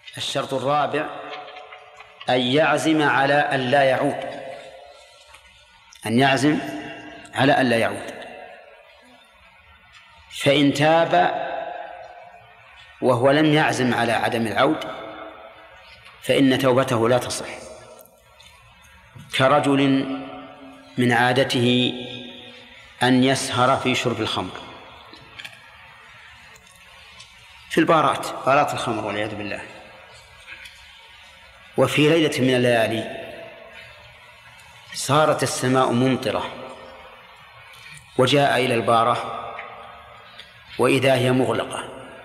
الشرط الرابع أن يعزم على أن لا يعود، أن يعزم على أن لا يعود. فإن تاب وهو لم يعزم على عدم العود فإن توبته لا تصح، كرجل من عادته أن يسهر في شرب الخمر في بارات الخمر والعياذ بالله، وفي ليلة من الليالي صارت السماء ممطرة وجاء إلى البارة وإذا هي مغلقة،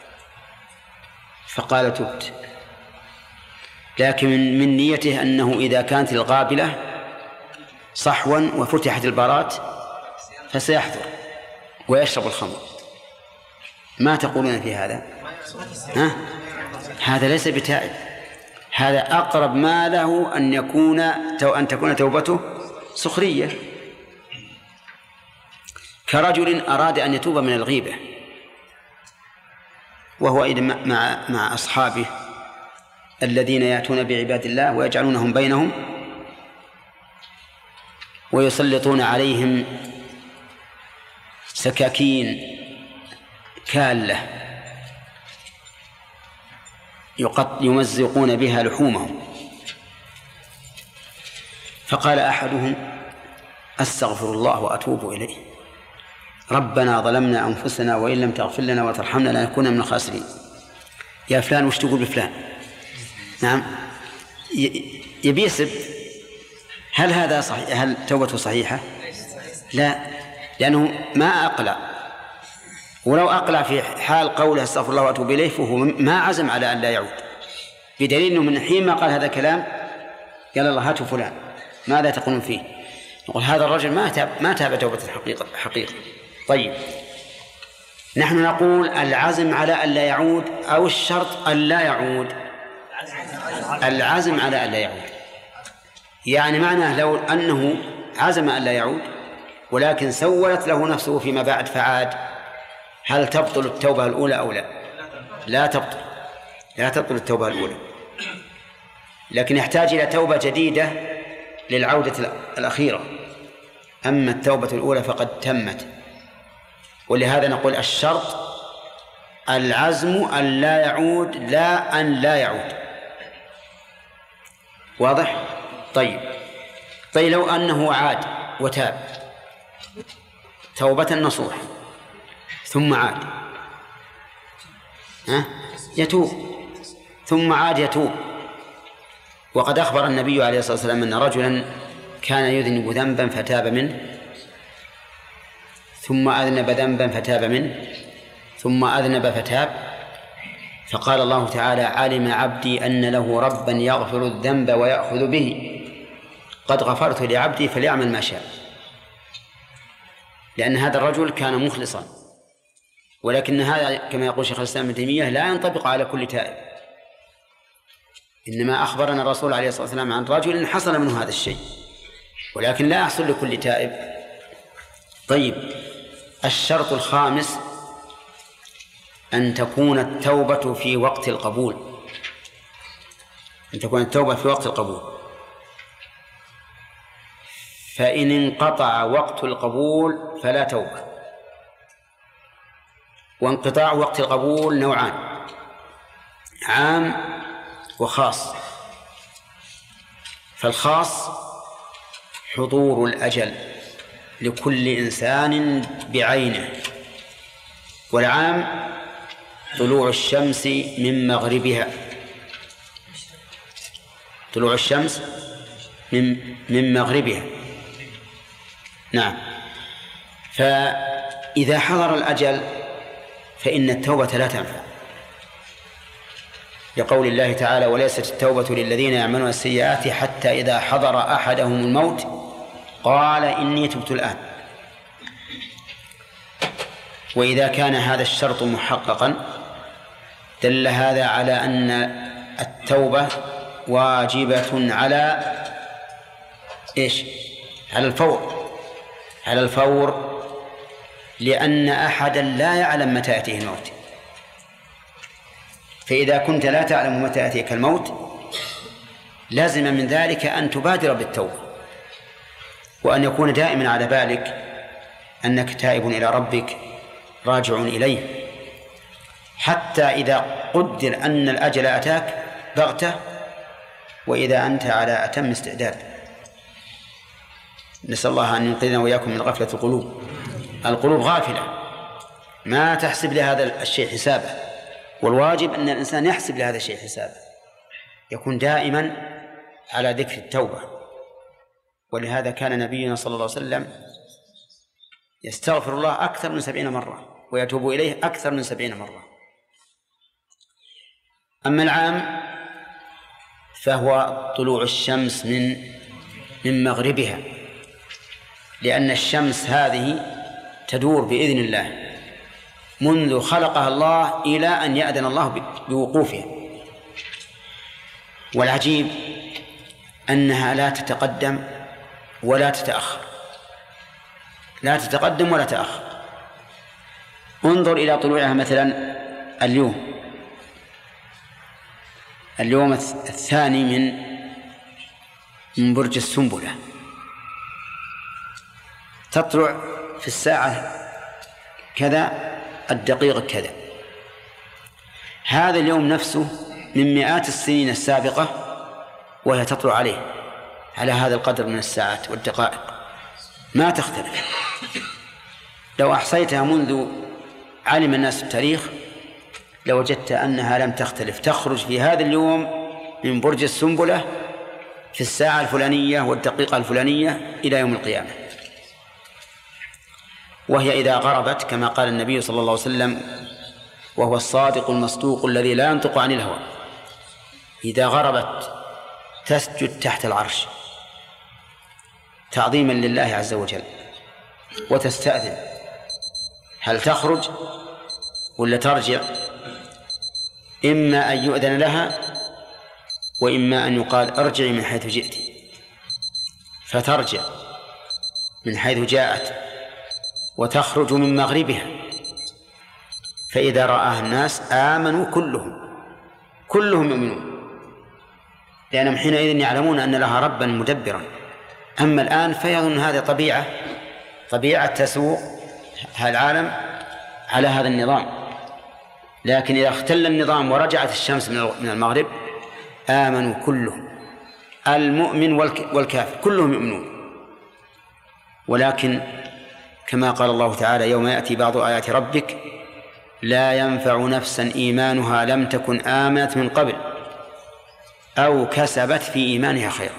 فقال تبت، لكن من نيته أنه إذا كانت القابلة صحوا وفتحت البارات فسيحضر ويشرب الخمر. ما تقولون في هذا؟ هذا ليس بتائب، هذا أقرب ما له أن تكون توبته سخرية، كرجل أراد أن يتوب من الغيبة وهو إذا مع أصحابه الذين يأتون بعباد الله ويجعلونهم بينهم ويسلطون عليهم سكاكين كالة يمزقون بها لحومهم. فقال أحدهم أستغفر الله وأتوب إليه، ربنا ظلمنا أنفسنا وإن لم تغفر لنا وترحمنا لنكون من الخاسرين. يا فلان وش تقول بفلان؟ نعم، يبي يسب. هل هذا صحيح؟ هل توبته صحيحة؟ لا، لأنه ما أقلع، ولو أقلع في حال قوله استغفر الله وأتوب إليه فهو ما عزم على أن لا يعود، بدليل أنه من حين ما قال هذا الكلام قال الله هاتوا فلان ماذا تقولون فيه؟ نقول هذا الرجل ما تاب توبة حقيقة. طيب، نحن نقول العزم على أن لا يعود أو الشرط أن لا يعود؟ العزم على أن لا يعود، يعني معناه لو أنه عزم أن لا يعود ولكن سولت له نفسه فيما بعد فعاد، هل تبطل التوبة الأولى أو لا؟ لا تبطل التوبة الأولى، لكن يحتاج إلى توبة جديدة للعودة الأخيرة. أما التوبة الأولى فقد تمت، ولهذا نقول الشرط العزم أن لا يعود لا أن لا يعود. واضح؟ طيب لو أنه عاد وتاب توبة نصوح ثم عاد يتوب، ثم عاد يتوب. وقد أخبر النبي عليه الصلاة والسلام أن رجلا كان يذنب ذنبا فتاب منه، ثم أذنب ذنبا فتاب منه، ثم أذنب فتاب، فقال الله تعالى علم عبدي أن له ربا يغفر الذنب ويأخذ به، قد غفرت لعبدي فليعمل ما شاء. لأن هذا الرجل كان مخلصا، ولكن هذا كما يقول شيخ الإسلام ابن تيمية لا ينطبق على كل تائب، إنما أخبرنا الرسول عليه الصلاة والسلام عن رجل حصل منه هذا الشيء، ولكن لا يحصل لكل تائب. طيب، الشرط الخامس أن تكون التوبة في وقت القبول، فإن انقطع وقت القبول فلا توبة. وانقطاع وقت القبول نوعان، عام وخاص. فالخاص حضور الأجل لكل إنسان بعينه، والعام طلوع الشمس من مغربها، طلوع الشمس من مغربها. نعم، فإذا حضر الأجل فإن التوبة لا تنفع، لقول الله تعالى وليست التوبة للذين يعملون السيئات حتى إذا حضر أحدهم الموت قال إني تبت الآن. وإذا كان هذا الشرط محققا دل هذا على أن التوبة واجبة على إيش؟ على الفور، لأن أحدا لا يعلم متى يأتيه الموت. فإذا كنت لا تعلم متى يأتيك الموت لازم من ذلك أن تبادر بالتوبة، وأن يكون دائما على بالك أنك تائب إلى ربك راجع إليه، حتى إذا قدر أن الأجل أتاك بغتة وإذا أنت على أتم استعداد. نسأل الله أن ينقذنا وإياكم من غفلة القلوب. القلوب غافلة ما تحسب لهذا الشيء حسابه، والواجب أن الإنسان يحسب لهذا الشيء حسابه، يكون دائما على ذكر التوبة. ولهذا كان نبينا صلى الله عليه وسلم يستغفر الله أكثر من 70 مرة ويتوب إليه أكثر من 70 مرة. أما العام فهو طلوع الشمس من مغربها، لأن الشمس هذه تدور بإذن الله منذ خلقها الله إلى أن يأذن الله بوقوفها. والعجيب أنها لا تتقدم ولا تتأخر، لا تتقدم ولا تتأخر. انظر إلى طلوعها مثلا اليوم الثاني من برج السنبلة، تطلع في الساعة كذا الدقيقة كذا. هذا اليوم نفسه من مئات السنين السابقة وهي تطلع عليه على هذا القدر من الساعات والدقائق، ما تختلف. لو أحصيتها منذ علم الناس التاريخ لوجدت أنها لم تختلف، تخرج في هذا اليوم من برج السنبلة في الساعة الفلانية والدقيقة الفلانية إلى يوم القيامة. وهي إذا غربت كما قال النبي صلى الله عليه وسلم وهو الصادق المصدوق الذي لا ينطق عن الهوى، إذا غربت تسجد تحت العرش تعظيما لله عز وجل، وتستأذن هل تخرج ولا ترجع، إما أن يؤذن لها وإما أن يقال ارجعي من حيث جئت، فترجع من حيث جاءت وتخرج من مغربها. فإذا رآها الناس آمنوا كلهم يؤمنون، لأنهم حينئذ يعلمون أن لها ربا مدبرا. أما الآن فيظن هذه طبيعة تسوق العالم على هذا النظام، لكن إذا اختل النظام ورجعت الشمس من المغرب آمنوا كلهم، المؤمن والكافر كلهم يؤمنون. ولكن كما قال الله تعالى يوم يأتي بعض آيات ربك لا ينفع نفسا إيمانها لم تكن آمنت من قبل أو كسبت في إيمانها خيرا.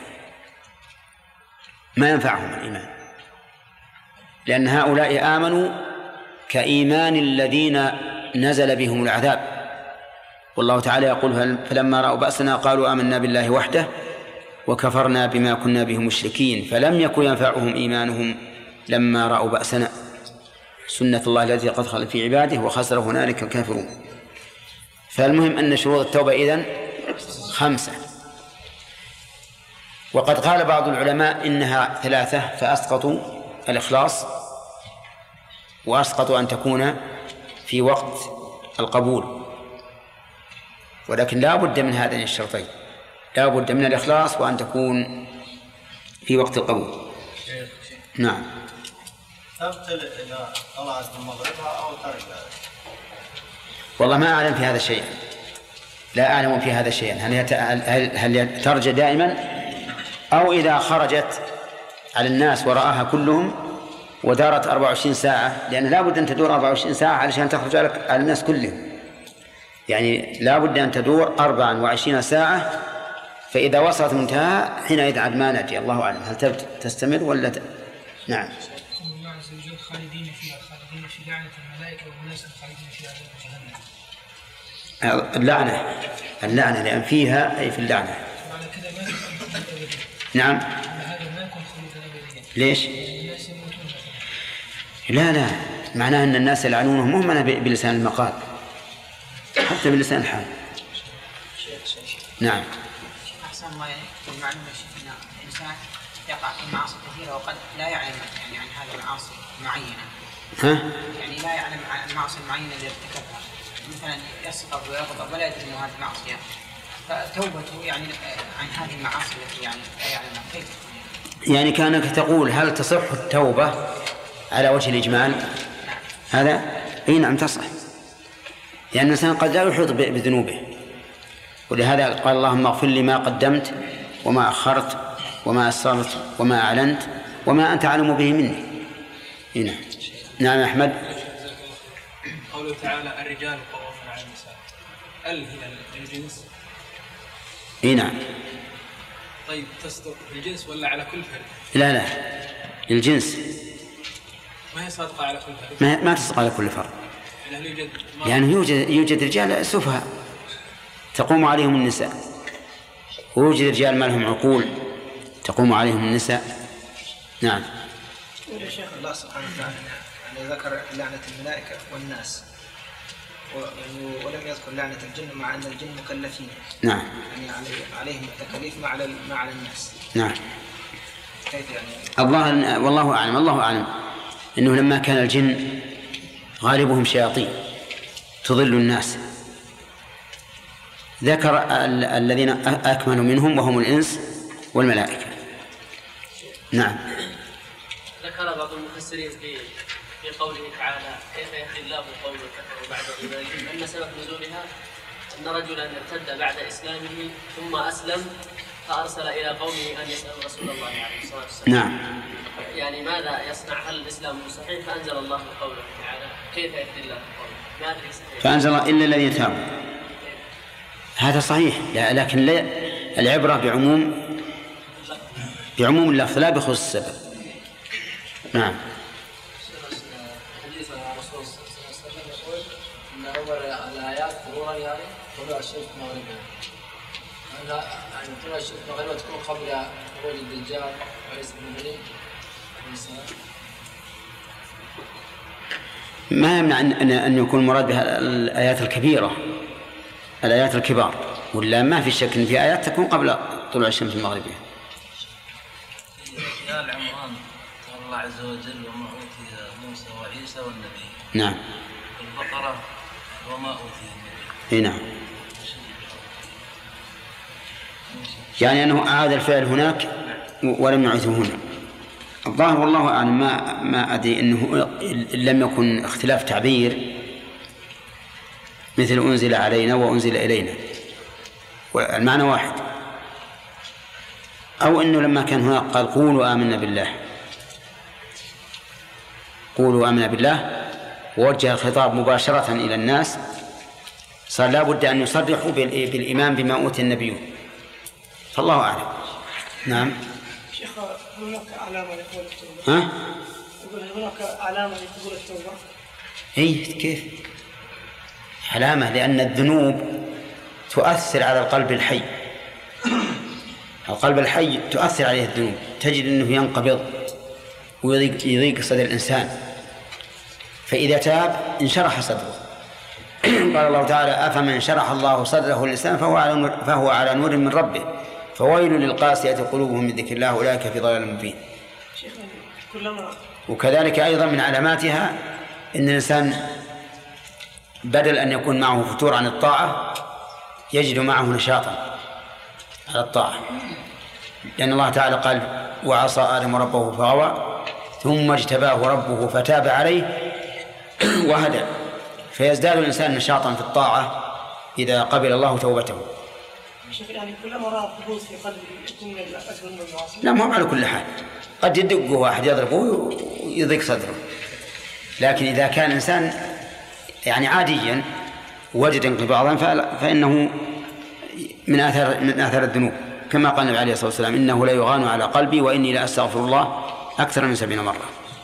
ما ينفعهم الإيمان، لأن هؤلاء آمنوا كإيمان الذين نزل بهم العذاب. والله تعالى يقول فلما رأوا بأسنا قالوا آمنا بالله وحده وكفرنا بما كنا به مشركين فلم يكن ينفعهم إيمانهم لما رأوا بأسنا سنة الله التي قد خلت في عباده وخسر هنالك الكافرون. فالمهم أن شروط التوبة إذن 5، وقد قال بعض العلماء إنها 3 فأسقطوا الإخلاص وأسقطوا أن تكون في وقت القبول، ولكن لا بد من هذين الشرطين، لا بد من الإخلاص وأن تكون في وقت القبول. نعم. تبطل إذا طلعت من مغربها أو ترجع؟ والله ما أعلم في هذا شيئا، لا أعلم في هذا شيئا. هل ترجع دائما أو إذا خرجت على الناس ورآها كلهم ودارت 24 ساعة، لأن لا بد أن تدور 24 ساعة علشان تخرج على الناس كلهم، يعني لا بد أن تدور 24 ساعة. فإذا وصلت منتهى حينئذ عاد ما نجي، الله أعلم هل تستمر ولا نعم. الله عز وجل خالدين فيها، خالدين في لعنة الملائكة والناس خالدين في عذاب جهنم. اللعنة لأن فيها أي في اللعنة. معنى كذا ما يكون خلود أبديا. نعم. هذا ما يكون خلود أبديا. ليش؟ الناس يموتون. لا معناه أن الناس يلعنونهم مو معناه بلسان المقال، حتى بلسان الحال. نعم. أحسن الله المعلومة أن الإنسان يقع في معاصي كثيرة وقد لا يعلم يعني عن هذه المعاصي معينة. ها؟ يعني لا يعلم عن المعاصي المعينة التي ارتكبها مثلا يسقط ويغضب ولا يدري أنه هذه معصية، فتوبته يعني عن هذه المعاصي التي يعني لا يعلمها كيف؟ يعني كانك تقول هل تصح التوبة على وجه الإجمال؟ هذا أي نعم تصح، لأن الإنسان قد لا يحيط بذنوبه، ولهذا قال اللهم اغفر لي ما قدمت وما أخرت وما أسررت وما أعلنت وما أنت أعلم به مني. هنا نعم أحمد. قوله تعالى الرجال قوامون على النساء، هنا الجنس؟ اي نعم. طيب تصدق الجنس ولا على كل فرد؟ لا الجنس ما هي صادقة على كل فرد؟ ما تصدق على كل فرد، يعني يوجد رجال سفهاء تقوم عليهم النساء، ويوجد رجال ما لهم عقول تقوم عليهم النساء. نعم. يا شيخ الله سبحانه وتعالى يعني ذكر لعنة الملائكة والناس ولم يذكر لعنة الجن، مع أن الجن مكلفين. نعم. يعني عليهم التكاليف ما على الناس. نعم. كيف يعني؟ والله أعلم إنه لما كان الجن غالبهم شياطين تضل الناس، ذكر الذين أكملوا منهم وهم الإنس والملائكة. نعم. ذكر بعض المفسرين في قوله تعالى كيف يحيي الله قوم كفروا بعد إيمانهم أن سبب نزولها أن رجلا ارتد بعد إسلامه ثم أسلم فأرسل إلى قومه أن يسألوا رسول الله عليه الصلاة والسلام. نعم. يعني ماذا يصنع؟ هل الإسلام صحيح؟ فأنزل الله قوله تعالى كيف يهدي الله قوم، ما أدري صحيح. فأنزل إلا الذين تابوا، هذا صحيح، لكن لا العبرة بعموم اللفظ لا بخصوص السبب. نعم. حديث الرسول صلى الله عليه وسلم يقول ان اول الايات ظهورا يعني طلوع الشمس مغربها، يعني طلوع الشمس مغربها تكون قبل خروج الدجال وعيسى بن مريم. ما يمنع أن يكون مراد بها الآيات الكبيرة، الآيات الكبار، ولا ما في شك أن في آيات تكون قبل طلوع الشمس المغربية. يا العمران قال الله عز وجل وما أوتي موسى وعيسى والنبي. نعم. البقرة وما أوتي النبي. اي نعم. يعني أنه أعاد الفعل هناك ولم يعثه هنا. الظاهر والله أعلم ما أدري أنه لم يكن اختلاف تعبير مثل أنزل علينا وأنزل إلينا، والمعنى واحد، أو أنه لما كان هناك قال قولوا آمنا بالله، قولوا آمنا بالله، ووجه الخطاب مباشرة إلى الناس، صار لا بد أن يصرحوا بالإيمان بما أوتي النبيون، فالله أعلم. نعم. شيخ هناك علامة لقبول التوبة؟ ها؟ يقول هناك علامة لقبول التوبة؟ إيه كيف؟ علامة، لأن الذنوب تؤثر على القلب الحي، القلب الحي تؤثر عليه الذنوب، تجد أنه ينقبض ويضيق صدر الإنسان، فإذا تاب انشرح صدره. قال الله تعالى أفمن شرح الله صدره للإسلام فهو على نور من ربه فويل للقاسية قلوبهم من ذكر الله أولئك في ضلال مبين. وكذلك أيضا من علاماتها أن الإنسان بدل أن يكون معه فتور عن الطاعة يجد معه نشاطا على الطاعة، لأن الله تعالى قال وعصى آدم ربه فغوى ثم اجتباه ربه فتاب عليه وهدى، فيزداد الإنسان نشاطا في الطاعة إذا قبل الله توبته. شيخ يعني كلما رأى قبوض في قلبه يكون من الأسفل من المعاصي؟ لا، ما على كل حال، قد يدقه واحد يضربه ويضيق صدره، لكن إذا كان الإنسان يعني عاديا وجد انقباضا فإنه من آثار الذنوب، كما قال النبي عليه الصلاة والسلام إنه لا يغان على قلبي وإني لا أستغفر الله أكثر من 70 مرة.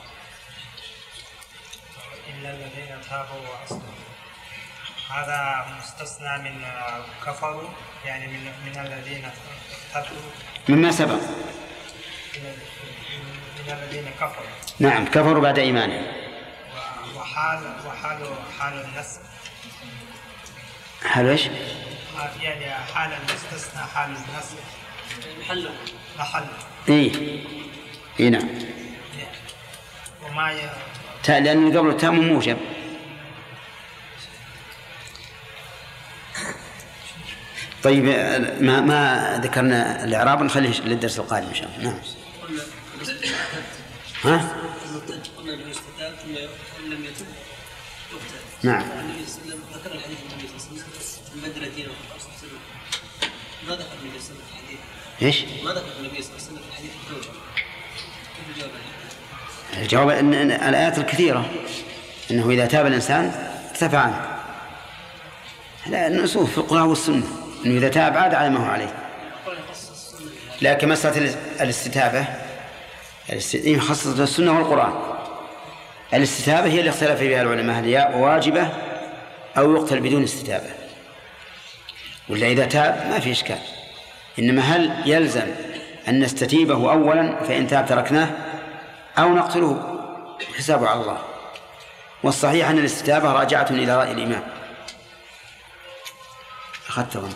إلا الذين تابوا وأصلحوا، هذا مستثنى من كفروا، يعني من الذين ارتدوا مما سبق، من الذين كفروا. نعم، كفروا بعد إيمانهم. وحال النسب، حال ايش؟ يعني حال المستثنى حال النسب محل. اي نعم. وما لأن قبل التاء موجب. طيب ما ذكرنا الإعراب، نخليه للدرس القادم إن شاء الله. نعم. ها؟ قلنا أنه يستتاب ثم إن لم يتب يقتل. نعم. النبي صلى الله عليه وسلم ذكر الحديث النبي صلى الله عليه وسلم من بدر دينه ما ذكر النبي صلى الله عليه وسلم في الحديث. إيش؟ ما ذكر النبي صلى الله عليه وسلم في الحديث التوبة. كيف الجواب عليه؟ الجواب أن الآيات الكثيرة أنه إذا تاب الإنسان ارتفع عنه. لا، النصوص في القرآن والسنة أنه إذا تاب عاد على ما هو عليه. لكن مسألة الاستتابة خاصة السنة والقرآن. الاستتابة هي اللي اختلف فيها العلماء، هل هي واجبة أو يقتل بدون استتابة. ولا إذا تاب ما في إشكال، إنما هل يلزم أن نستتيبه أولا فإن تاب تركناه أو نقتله حسابه على الله. والصحيح أن الاستتابة راجعة إلى رأي الإمام. أخذت ظن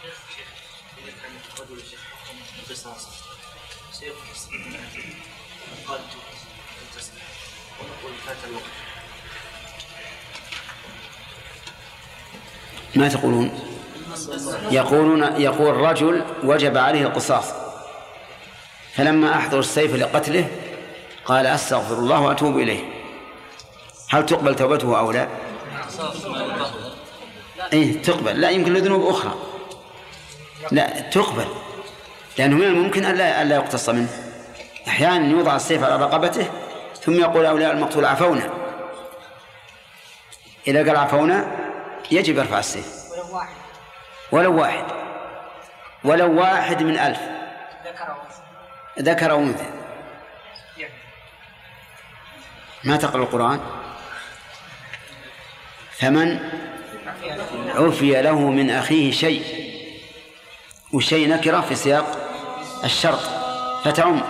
ما تقولون؟ يقول رجل وجب عليه القصاص، فلما أحضر السيف لقتله قال أستغفر الله وأتوب إليه، هل تقبل توبته أو لا؟ إيه تقبل. لا، يمكن لذنوب أخرى لا تقبل، لأنه من الممكن ألا يقتص منه. أحيانا يوضع السيف على رقبته ثم يقول أولياء المقتول عفونا. إذا قال عفونا يجب يرفع السيف ولو واحد من 1000 ذكر أو أنثى. ما تقرأ القرآن؟ فمن عفي له من أخيه شيء، وشيء نكرة في سياق الشرط فتعم.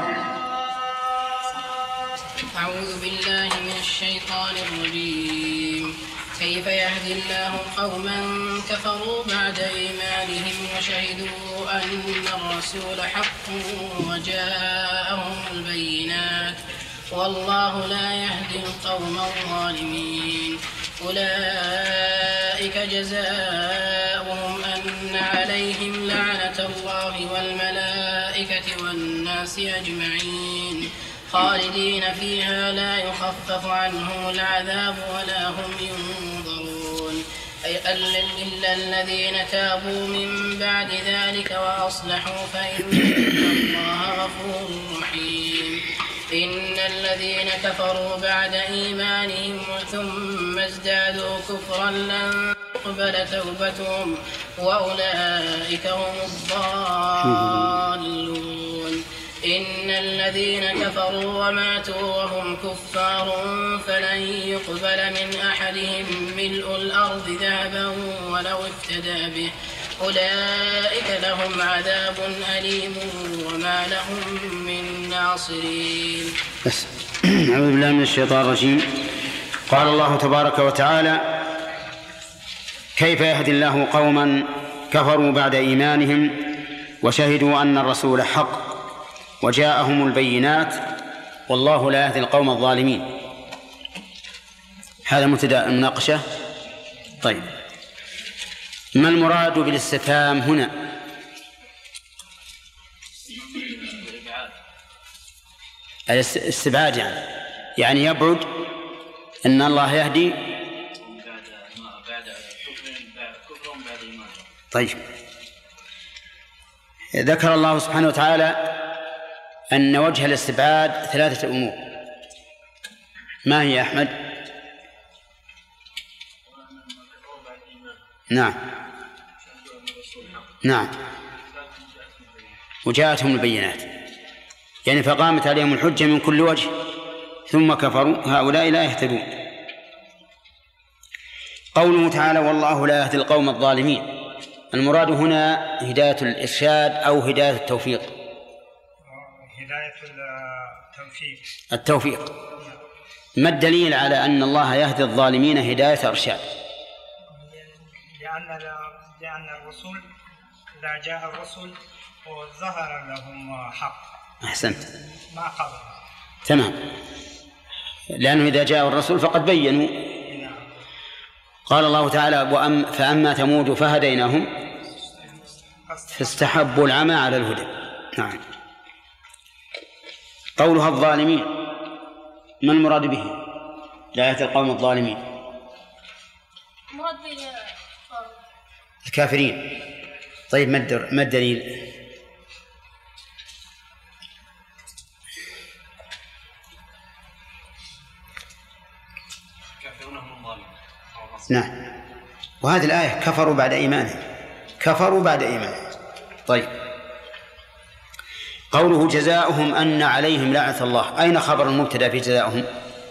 أعوذ بالله من الشيطان الرجيم. كيف يهدي الله قوما كفروا بعد إيمانهم وشهدوا أن الرسول حق وجاءهم البينات والله لا يهدي القوم الظالمين. أولئك جزاؤهم أن عليهم لعنة الله والملائكة والناس أجمعين خالدين فيها لا يخفف عنهم العذاب ولا هم ينظرون إلا الذين تابوا من بعد ذلك وأصلحوا فإن الله غفور رحيم. إن الذين كفروا بعد إيمانهم ثم ازدادوا كفرا لن تقبل توبتهم وأولئك هم الضالون. إن الذين كفروا وماتوا وهم كفار فلن يقبل من أحدهم ملء الأرض ذهبا ولو افتدى به أولئك لهم عذاب أليم وما لهم من ناصرين. أعوذ بالله من الشيطان الرجيم. قال الله تبارك وتعالى: كيف يهدي الله قوما كفروا بعد إيمانهم وشهدوا أن الرسول حق وجاءهم البينات والله لا يهدي القوم الظالمين. هذا مبتدأ المناقشة. طيب، ما المراد بالاستفهام هنا؟ الاستبعاد يعني يبعد أن الله يهدي بعد كفرهم بعد إيمان. طيب، ذكر الله سبحانه وتعالى أن وجه الاستبعاد 3 أمور. ما هي يا أحمد؟ نعم وجاءتهم البينات، يعني فقامت عليهم الحجة من كل وجه ثم كفروا، هؤلاء لا يهتدون. قوله تعالى: والله لا يهدي القوم الظالمين، المراد هنا هداية الإرشاد أو هداية التوفيق؟ هداية التوفيق. ما الدليل على أن الله يهدي الظالمين هداية إرشاد؟ لأن الرسول إذا جاء الرسول وظهر لهم حق. أحسنت، ما قبل. تمام، لأنه إذا جاء الرسول فقد بينوا. قال الله تعالى: فأما ثمود فهديناهم فاستحبوا العمى على الهدى. نعم. قولها الظالمين ما المراد به؟ لا يأتي القوم الظالمين مراد به الكافرين. طيب ما الدليل؟ نعم. وهذه الآية كفروا بعد إيمانهم. طيب قوله جزاؤهم أن عليهم لعنة الله، أين خبر المبتدأ في جزاؤهم؟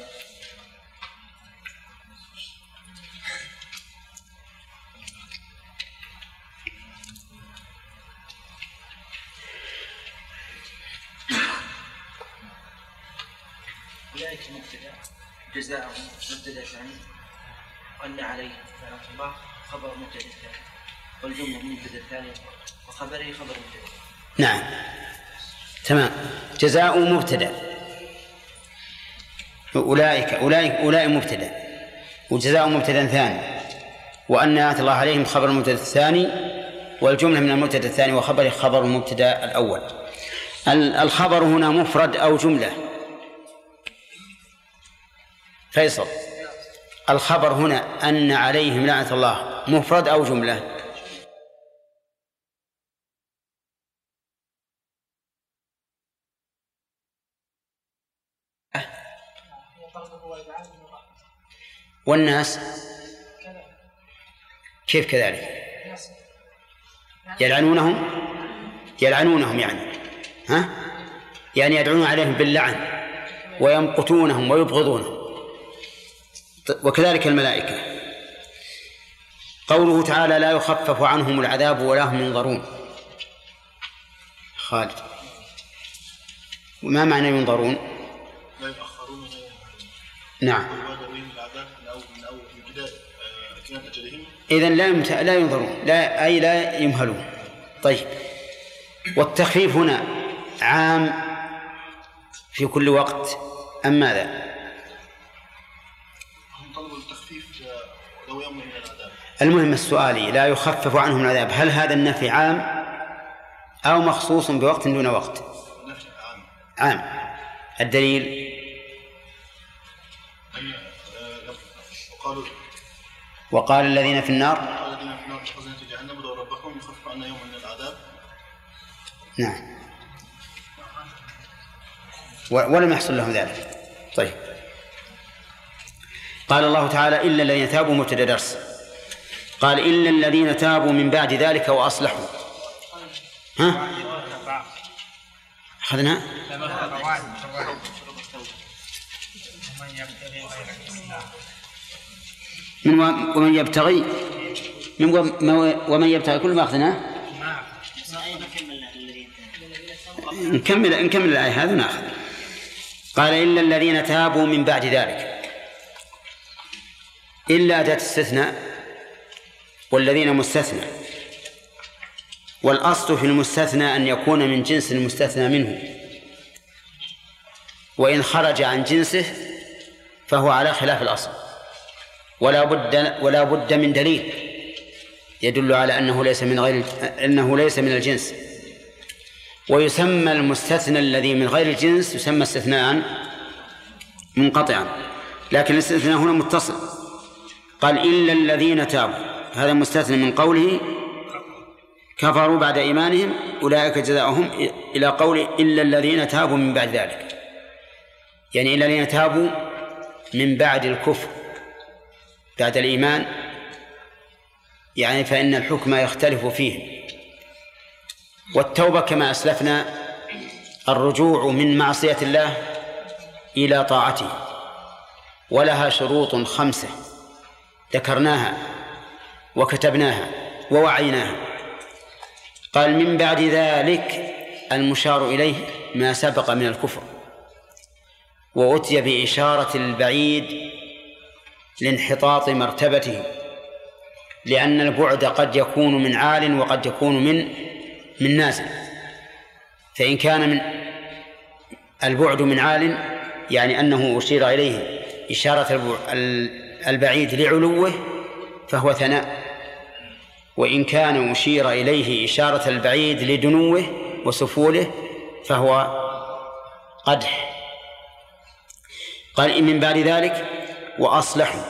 أولئك مبتدأ جزاؤهم مبتدأ ثاني أن عليهم لعنة الله خبر مبتدأ ثاني والجملة مبتدأ ثاني وخبره خبر مبتدأ. نعم تمام. جزاء مبتدأ، أولئك مبتدأ، وجزاء مبتدأ ثاني، وأن لعنة الله عليهم خبر المبتدأ الثاني، والجملة من المبتدأ الثاني وخبره خبر المبتدأ الأول. الخبر هنا مفرد أو جملة؟ فيصل، الخبر هنا أن عليهم لعنة الله مفرد أو جملة؟ والناس كيف كذلك؟ يلعنونهم يعني يدعون عليهم باللعن ويمقتونهم ويبغضونهم، وكذلك الملائكة. قوله تعالى لا يخفف عنهم العذاب ولا هم ينظرون. خالد، وما معنى ينظرون؟ لا يؤخرون. نعم. إذن لا ينظرون، لا يمهلون. طيب، والتخفيف هنا عام في كل وقت أم ماذا؟ هم طلبوا التخفيف لو يوم من العذاب. المهم السؤالي لا يخفف عنهم العذاب، هل هذا النفي عام أو مخصوص بوقت دون وقت؟ النفي عام. الدليل وقال الذين في النار خزنة جهنم ادعوا ربكم يخفف عنا يوما من العذاب. نعم، ولم يحصل لهم ذلك. طيب، قال الله تعالى إلا الذين تابوا مبتدأ درس. قال إلا الذين تابوا من بعد ذلك وأصلحوا. أخذنا ومن يبتغي كل ما أخذناه. نكمل الآية هذا نأخذ. قال إلا الذين تابوا من بعد ذلك، إلا أداة استثناء، والذين مستثنى، والأصل في المستثنى أن يكون من جنس المستثنى منه، وإن خرج عن جنسه فهو على خلاف الأصل، ولا بد من دليل يدل على أنه ليس من الجنس. ويسمى المستثنى الذي من غير الجنس يسمى استثناء منقطعا، لكن الاستثناء هنا متصل. قال إلا الذين تابوا، هذا مستثنى من قوله كفروا بعد إيمانهم أولئك جزاؤهم، إلى قول إلا الذين تابوا من بعد ذلك، يعني إلا الذين تابوا من بعد الكفر بعد الإيمان، يعني فإن الحكم يختلف فيه. والتوبة كما أسلفنا الرجوع من معصية الله إلى طاعته، ولها شروط 5 ذكرناها وكتبناها ووعيناها. قال من بعد ذلك المشار إليه ما سبق من الكفر، وأتي بإشارة البعيد لانحطاط مرتبته، لأن البعد قد يكون من عال وقد يكون من نازل. فإن كان من البعد من عال يعني أنه أشير إليه إشارة البعيد لعلوه فهو ثناء، وإن كان مشير إليه إشارة البعيد لدنوه وسفوله فهو قدح. قال إن من بعد ذلك وأصلحوا،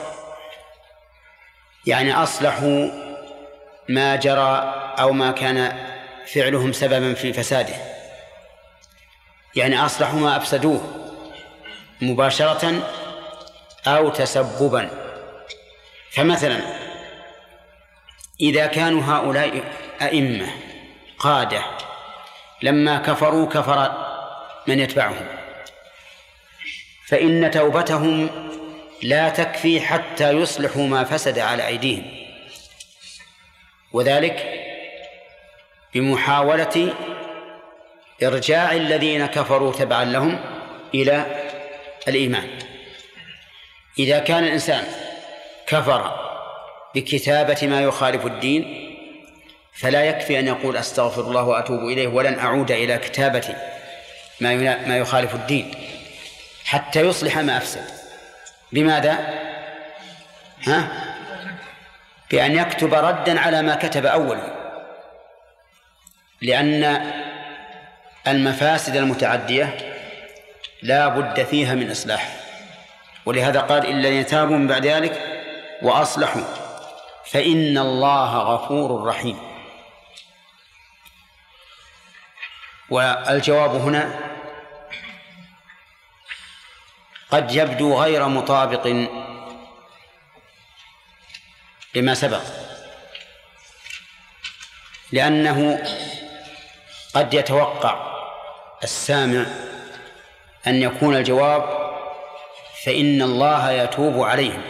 يعني أصلحوا ما جرى أو ما كان فعلهم سببا في فساده، يعني أصلحوا ما أفسدوه مباشرة أو تسببا. فمثلا إذا كانوا هؤلاء أئمة قادة لما كفروا كفر من يتبعهم، فإن توبتهم لا تكفي حتى يصلحوا ما فسد على أيديهم، وذلك بمحاولة إرجاع الذين كفروا تبعا لهم إلى الإيمان. إذا كان الإنسان كفر بكتابة ما يخالف الدين فلا يكفي أن يقول أستغفر الله وأتوب إليه ولن أعود إلى كتابة ما يخالف الدين حتى يصلح ما أفسد. بماذا؟ بأن يكتب ردا على ما كتب أولا، لأن المفاسد المتعدية لا بد فيها من إصلاح. ولهذا قال إلا الذين تابوا من بعد ذلك وأصلحوا فإن الله غفور رحيم. والجواب هنا قد يبدو غير مطابق لما سبق، لأنه قد يتوقع السامع أن يكون الجواب فإن الله يتوب عليهم،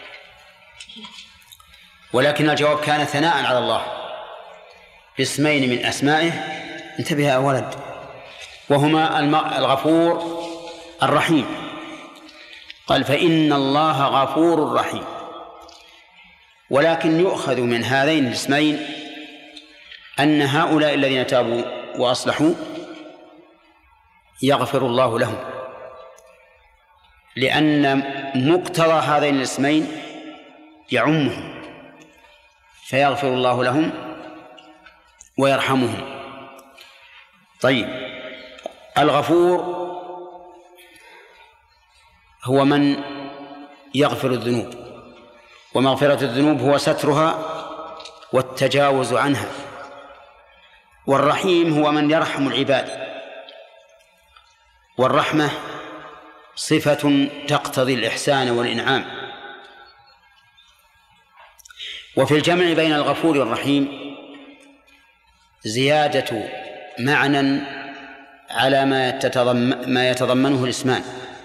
ولكن الجواب كان ثناء على الله باسمين من أسمائه، انتبه يا ولد، وهما الغفور الرحيم. قال فإن الله غفور رحيم، ولكن يؤخذ من هذين الاسمين أن هؤلاء الذين تابوا وأصلحوا يغفر الله لهم، لأن مقتضى هذين الاسمين يعمهم، فيغفر الله لهم ويرحمهم. طيب، الغفور هو من يغفر الذنوب، ومغفرة الذنوب هو سترها والتجاوز عنها. والرحيم هو من يرحم العباد، والرحمة صفة تقتضي الإحسان والإنعام. وفي الجمع بين الغفور والرحيم زيادة معنى على ما يتضمنه الاسمان،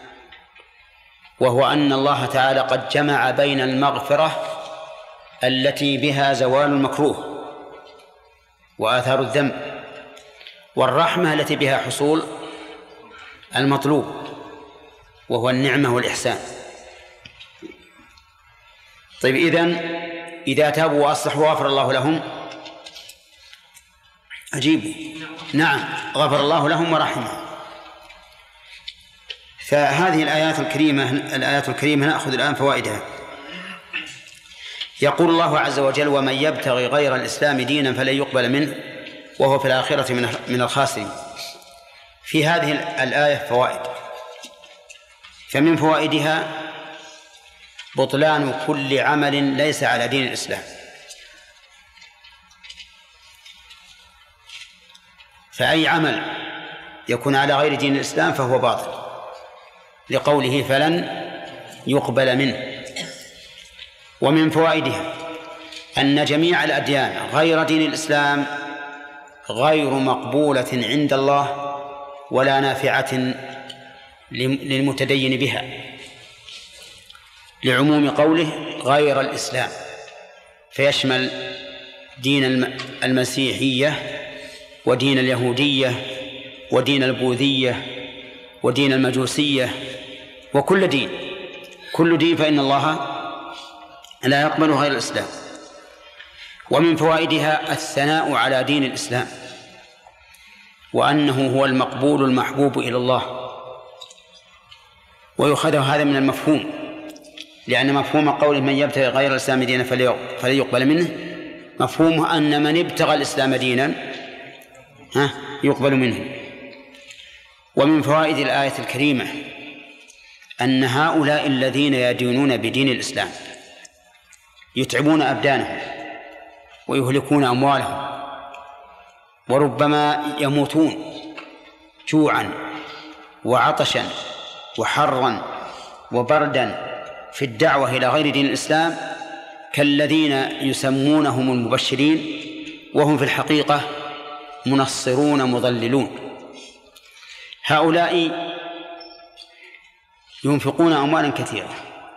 وهو أن الله تعالى قد جمع بين المغفرة التي بها زوال المكروه وآثار الذنب، والرحمة التي بها حصول المطلوب وهو النعمة والإحسان. طيب، إذا تابوا وأصلحوا غفر الله لهم، أجيبوا نعم، غفر الله لهم ورحمهم. فهذه الآيات الكريمة نأخذ الآن فوائدها. يقول الله عز وجل ومن يبتغي غير الإسلام دينا فلن يقبل منه وهو في الآخرة من الخاسرين. في هذه الآية فوائد، فمن فوائدها بطلان كل عمل ليس على دين الإسلام، فأي عمل يكون على غير دين الإسلام فهو باطل، لقوله فلن يقبل منه. ومن فوائدها أن جميع الأديان غير دين الإسلام غير مقبولة عند الله ولا نافعة للمتدين بها، لعموم قوله غير الإسلام، فيشمل دين المسيحية ودين اليهودية ودين البوذية ودين المجوسية وكل دين، كل دين فإن الله لا يقبل غير الإسلام. ومن فوائدها الثناء على دين الإسلام، وأنه هو المقبول المحبوب إلى الله، ويؤخذ هذا من المفهوم، لأن مفهوم قوله من يبتغي غير الإسلام دينا فلن يقبل منه مفهومه أن من ابتغى الإسلام دينا يقبل منه. ومن فوائد الآية الكريمة أن هؤلاء الذين يدينون بدين الإسلام يتعبون أبدانهم ويهلكون أموالهم وربما يموتون جوعا وعطشا وحرا وبردا في الدعوة إلى غير دين الإسلام كالذين يسمونهم المبشرين وهم في الحقيقة منصرون مضللون. هؤلاء ينفقون أموالا كثيرة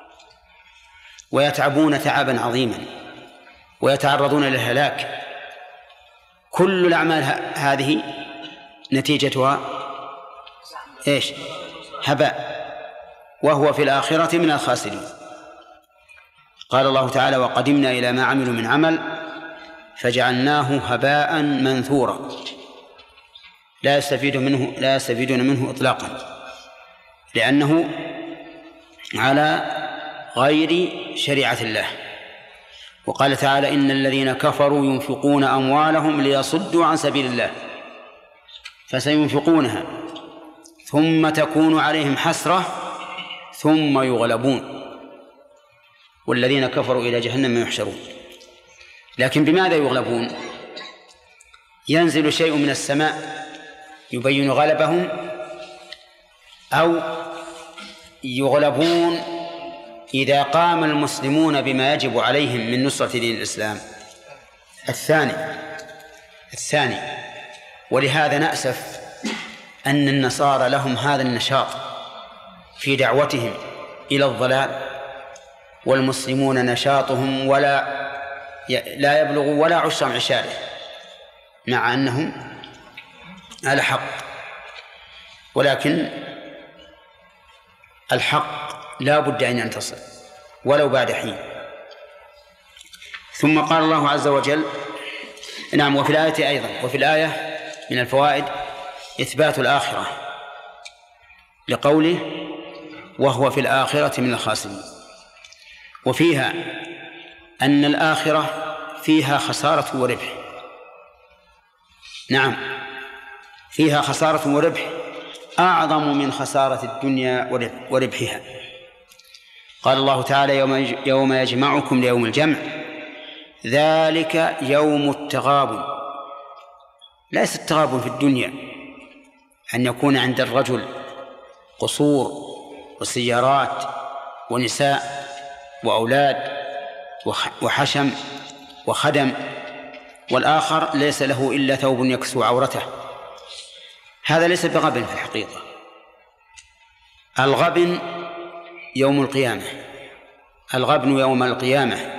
ويتعبون تعبا عظيما ويتعرضون للهلاك. كل الأعمال هذه نتيجتها إيش؟ هباء، وهو في الآخرة من الخاسرين. قال الله تعالى: وقدمنا إلى ما عملوا من عمل فجعلناه هباء منثورا لا يستفيدون منه إطلاقا، لأنه على غير شريعة الله. وقال تعالى: إن الذين كفروا ينفقون أموالهم ليصدوا عن سبيل الله فسينفقونها ثم تكون عليهم حسرة ثم يغلبون والذين كفروا إلى جهنم يحشرون. لكن بماذا يغلبون؟ ينزل شيء من السماء يبين غلبهم، أو يغلبون إذا قام المسلمون بما يجب عليهم من نصرة دين الإسلام. الثاني. ولهذا نأسف أن النصارى لهم هذا النشاط في دعوتهم إلى الضلال، والمسلمون نشاطهم لا يبلغ ولا عشر عشاره، مع أنهم على حق. ولكن الحق لا بد أن ينتصر ولو بعد حين. ثم قال الله عز وجل: نعم. وفي الآية أيضا، وفي الآية من الفوائد إثبات الآخرة لقوله: وهو في الآخرة من الخاسرين. وفيها أن الآخرة فيها خسارة وربح. نعم، فيها خسارة وربح أعظم من خسارة الدنيا وربحها. قال الله تعالى: يوم يجمعكم ليوم الجمع ذلك يوم التغابن. ليس التغابن في الدنيا أن يكون عند الرجل قصور وسيارات ونساء وأولاد وحشم وخدم، والآخر ليس له إلا ثوب يكسو عورته. هذا ليس بغبن في الحقيقة. الغبن يوم القيامة، الغبن يوم القيامة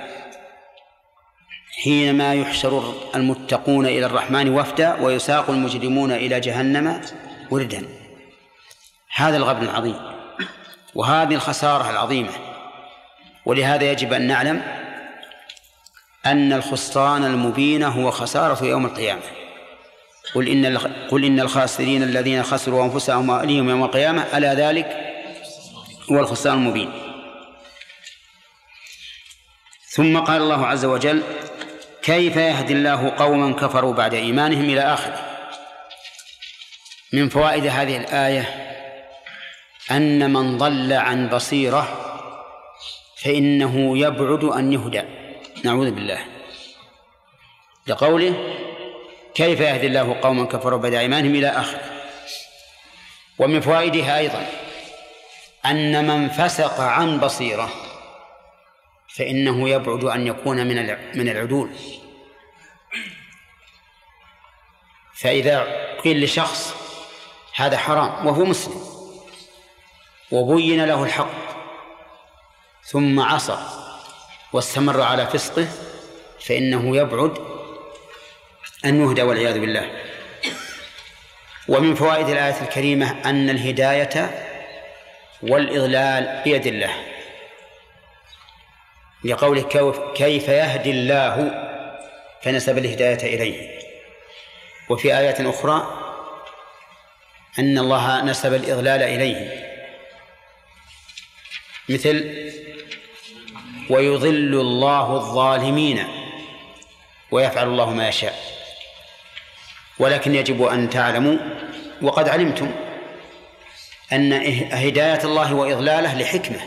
حينما يحشر المتقون إلى الرحمن وفدا ويساق المجرمون إلى جهنم وردا. هذا الغبن العظيم وهذه الخسارة العظيمة. ولهذا يجب أن نعلم أن الخسران المبين هو خسارة يوم القيامة. قل إن الخاسرين الذين خسروا أنفسهم وأهليهم يوم القيامة ألا ذلك هو الخسران المبين. ثم قال الله عز وجل: كيف يهدي الله قوما كفروا بعد إيمانهم إلى آخره. من فوائد هذه الآية أن من ضل عن بصيرة فإنه يبعد أن يهدى، نعوذ بالله، لقوله: كيف يهدي الله قوما كفروا بعد إيمانهم إلى آخره. ومن فوائدها أيضا أن من فسق عن بصيرة فإنه يبعد أن يكون من العدول. فإذا قيل لشخص هذا حرام وهو مسلم وبين له الحق ثم عصى واستمر على فسقه فإنه يبعد أن يهدى والعياذ بالله. ومن فوائد الآية الكريمة أن الهداية والإضلال بيد الله، لقوله: كيف يهدي الله، فنسب الهداية إليه. وفي آيات أخرى أن الله نسب الإضلال إليه، مثل: ويضل الله الظالمين ويفعل الله ما يشاء. ولكن يجب أن تعلموا وقد علمتم أن هداية الله وإضلاله لحكمة،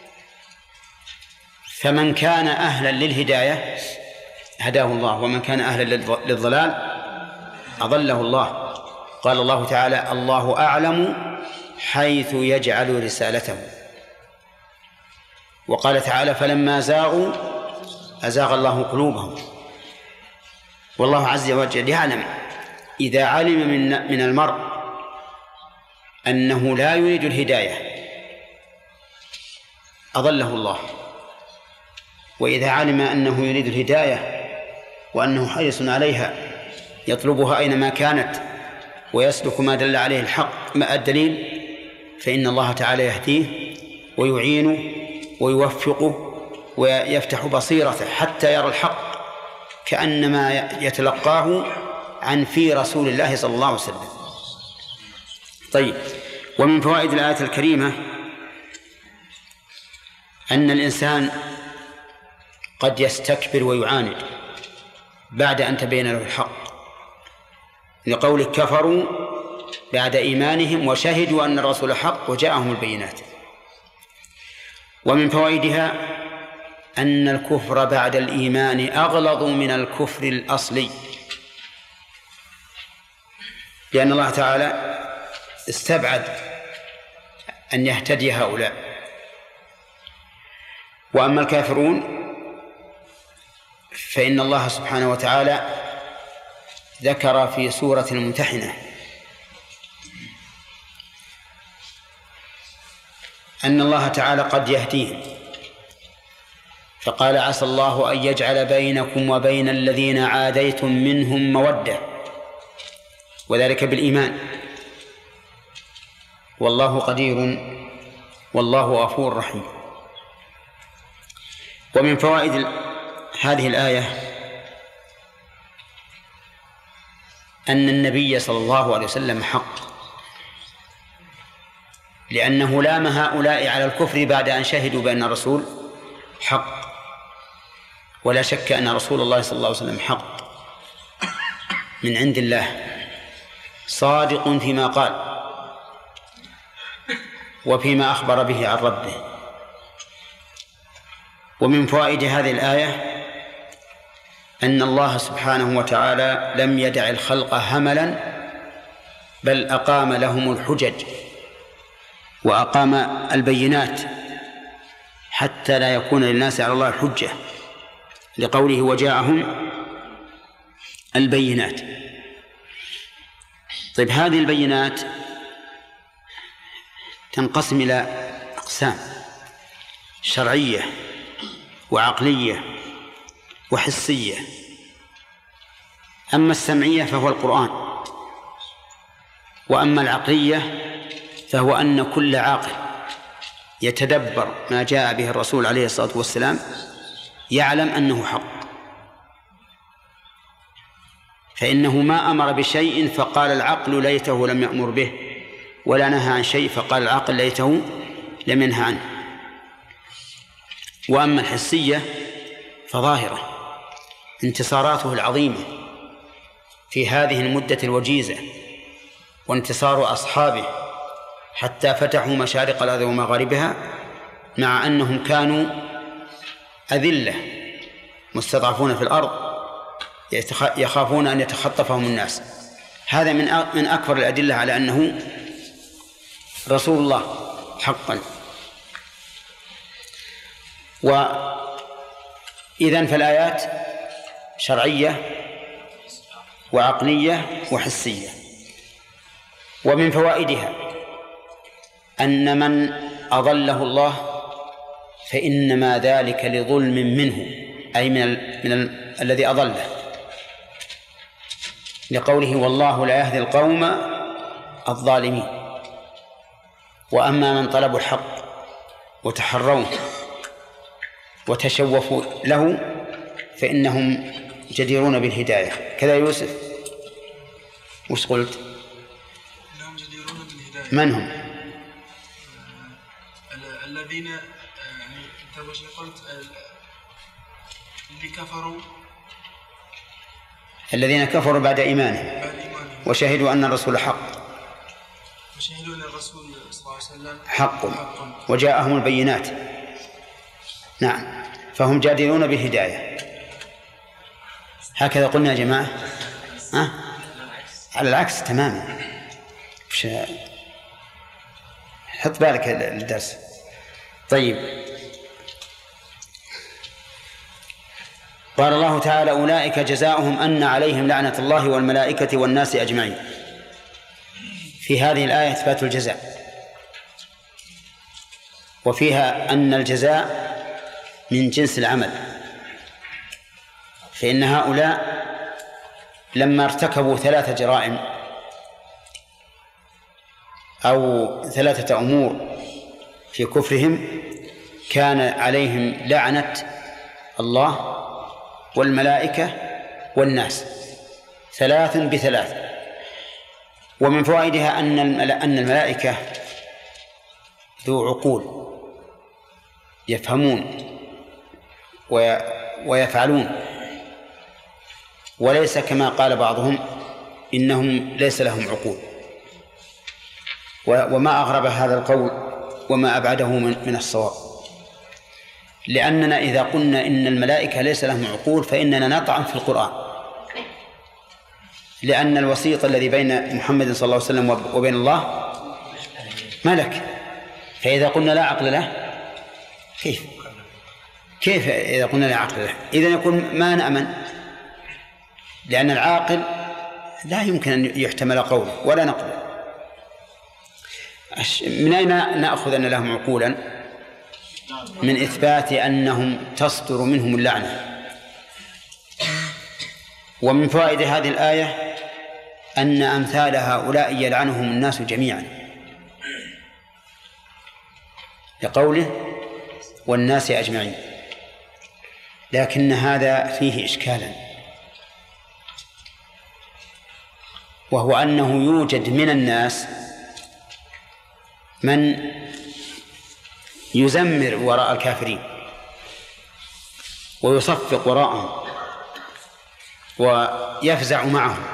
فمن كان أهلا للهداية هداه الله، ومن كان أهلا للضلال أضله الله. قال الله تعالى: الله أعلم حيث يجعل رسالته. وقال تعالى: فلما زاغوا أزاغ الله قلوبهم. والله عز وجل يعلم إذا علم من المرء أنه لا يريد الهداية أضله الله، وإذا علم أنه يريد الهداية وأنه حريص عليها يطلبها أينما كانت ويسلك ما دل عليه الحق ما الدليل، فإن الله تعالى يهديه ويعينه ويوفقه ويفتح بصيرته حتى يرى الحق كأنما يتلقاه عن في رسول الله صلى الله عليه وسلم. طيب، ومن فوائد الآية الكريمة أن الإنسان قد يستكبر ويعاند بعد أن تبين له الحق، لقول كفروا بعد إيمانهم وشهدوا أن الرسول حق وجاءهم البينات. ومن فوائدها أن الكفر بعد الإيمان أغلظ من الكفر الأصلي، لأن الله تعالى استبعد أن يهتدي هؤلاء. وأما الكافرون فإن الله سبحانه وتعالى ذكر في سورة الممتحنة أن الله تعالى قد يهديهم، فقال: عسى الله أن يجعل بينكم وبين الذين عاديتم منهم مودة، وذلك بالإيمان، والله قدير والله غفور رحيم. ومن فوائد هذه الآية أن النبي صلى الله عليه وسلم حق، لأنه لام هؤلاء على الكفر بعد أن شهدوا بأن الرسول حق، ولا شك أن رسول الله صلى الله عليه وسلم حق من عند الله، صادق فيما قال وفيما أخبر به عن ربه. ومن فوائد هذه الآية أن الله سبحانه وتعالى لم يدع الخلق هملا، بل أقام لهم الحجج وأقام البينات حتى لا يكون للناس على الله حجة، لقوله: وجاءهم البينات. طيب، هذه البينات تنقسم إلى أقسام: شرعية وعقلية وحسية. أما السمعية فهو القرآن، وأما العقلية فهو أن كل عاقل يتدبر ما جاء به الرسول عليه الصلاة والسلام يعلم أنه حق، فإنه ما أمر بشيء فقال العقل ليته لم يأمر به، ولا نهى عن شيء فقال العقل ليته لم ينهى عنه. وأما الحسية فظاهرة انتصاراته العظيمة في هذه المدة الوجيزة، وانتصار أصحابه حتى فتحوا مشارق الأرض ومغاربها، مع أنهم كانوا أذلة مستضعفون في الأرض يخافون أن يتخطفهم الناس. هذا من أكبر الأدلة على أنه رسول الله حقا. وإذن فالآيات شرعية وعقلية وحسية. ومن فوائدها أن من أضله الله فإنما ذلك لظلم منه، أي من الذي أضله، لقوله: والله لا يهدي القوم الظالمين. وأما من طلبوا الحق وتحروه وتشوفوا له فإنهم جديرون بالهداية. كذا يوسف، وش قلت؟ إنهم جديرون بالهداية. من هم؟ الذين يعني أنت وش قلت؟ اللي كفروا الذين كفروا بعد إيمانهم وشهدوا أن الرسول حق وشهدوا أن الرسول صلى الله عليه وسلم حق وجاءهم البينات. نعم، فهم جادلون بالهداية. هكذا قلنا يا جماعة. على العكس تماما. حط بالك الدرس. طيب، قال الله تعالى: أولئك جزاؤهم أن عليهم لعنة الله والملائكة والناس أجمعين. في هذه الآية إثبات الجزاء، وفيها أن الجزاء من جنس العمل، فإن هؤلاء لما ارتكبوا 3 جرائم أو 3 أمور في كفرهم كان عليهم لعنة الله والملائكة والناس 3 ب3. ومن فوائدها أن الملائكة ذو عقول يفهمون ويفعلون، وليس كما قال بعضهم إنهم ليس لهم عقول. وما أغرب هذا القول وما أبعده من الصواب، لأننا إذا قلنا إن الملائكة ليس لهم عقول فإننا نطعن في القرآن، لأن الوسيط الذي بين محمد صلى الله عليه وسلم وبين الله ملك، فإذا قلنا لا عقل له كيف إذا قلنا لا عقل له؟ إذن يكون ما نأمن، لأن العاقل لا يمكن أن يحتمل قوله ولا نقله. من أين نأخذ أن لهم عقولا؟ من إثبات أنهم تصدر منهم اللعنة. ومن فوائد هذه الآية أن أمثال هؤلاء يلعنهم الناس جميعا، لقوله والناس أجمعين. لكن هذا فيه إشكالا، وهو أنه يوجد من الناس من يزمر وراء الكافرين ويصفق وراءهم ويفزع معهم،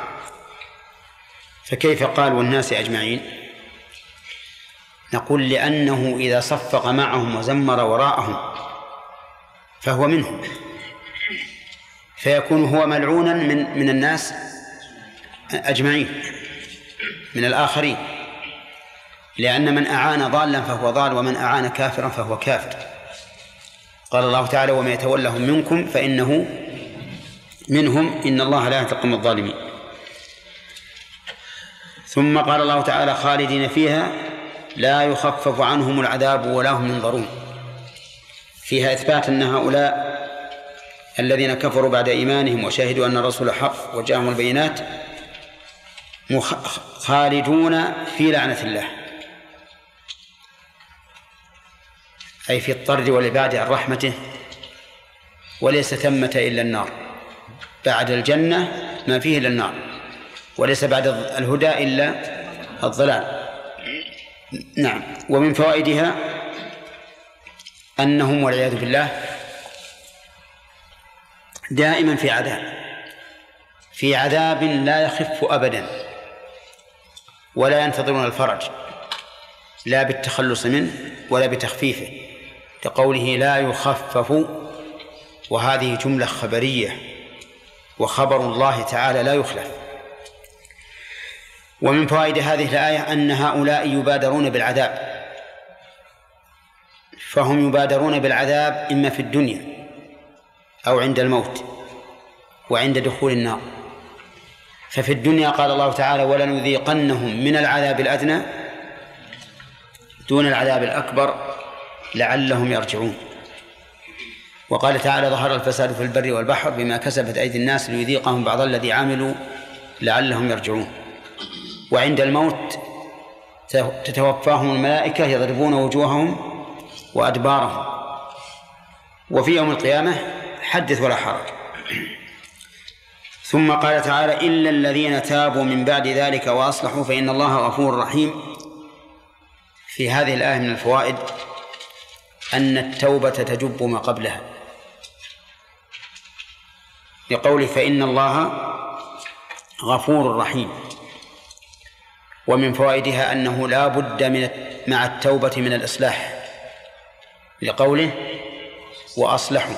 فكيف قال والناس أجمعين؟ نقول لأنه إذا صفق معهم وزمر وراءهم فهو منهم، فيكون هو ملعونا من الناس أجمعين من الآخرين، لأن من أعان ضالا فهو ضال ومن أعان كافرا فهو كافر. قال الله تعالى ومن يتولهم منكم فإنه منهم إن الله لا يهدي القوم الظالمين. ثم قال الله تعالى خالدين فيها لا يخفف عنهم العذاب ولا هم ينظرون. فيها إثبات أن هؤلاء الذين كفروا بعد إيمانهم وشهدوا أن الرسول حق وجاءهم البينات خالدون في لعنة الله، أي في الطرد والإبعاد عن رحمته، وليس ثمة إلا النار، بعد الجنة ما فيه إلا النار، وليس بعد الهدى إلا الضلال. نعم. ومن فوائدها أنهم والعياذ بالله دائما في عذاب لا يخف أبدا، ولا ينتظرون الفرج لا بالتخلص منه ولا بتخفيفه، لقوله لا يخفف، وهذه جملة خبرية وخبر الله تعالى لا يخلف. ومن فوائد هذه الآية أن هؤلاء يبادرون بالعذاب، فهم يبادرون بالعذاب إما في الدنيا أو عند الموت وعند دخول النار. ففي الدنيا قال الله تعالى ولنذيقنهم من العذاب الأدنى دون العذاب الأكبر لعلهم يرجعون. وقال تعالى ظهر الفساد في البر والبحر بما كسبت أيدي الناس ليذيقهم بعض الذي عملوا لعلهم يرجعون. وعند الموت تتوفاهم الملائكة يضربون وجوههم وأدبارهم. وفي يوم القيامة حدث ولا حرج. ثم قال تعالى إلا الذين تابوا من بعد ذلك وأصلحوا فإن الله غفور رحيم. في هذه الآية من الفوائد أن التوبة تجب ما قبلها، لقوله فإن الله غفور رحيم. ومن فوائدها أنه لا بد مع التوبة من الإصلاح، لقوله وأصلحوا،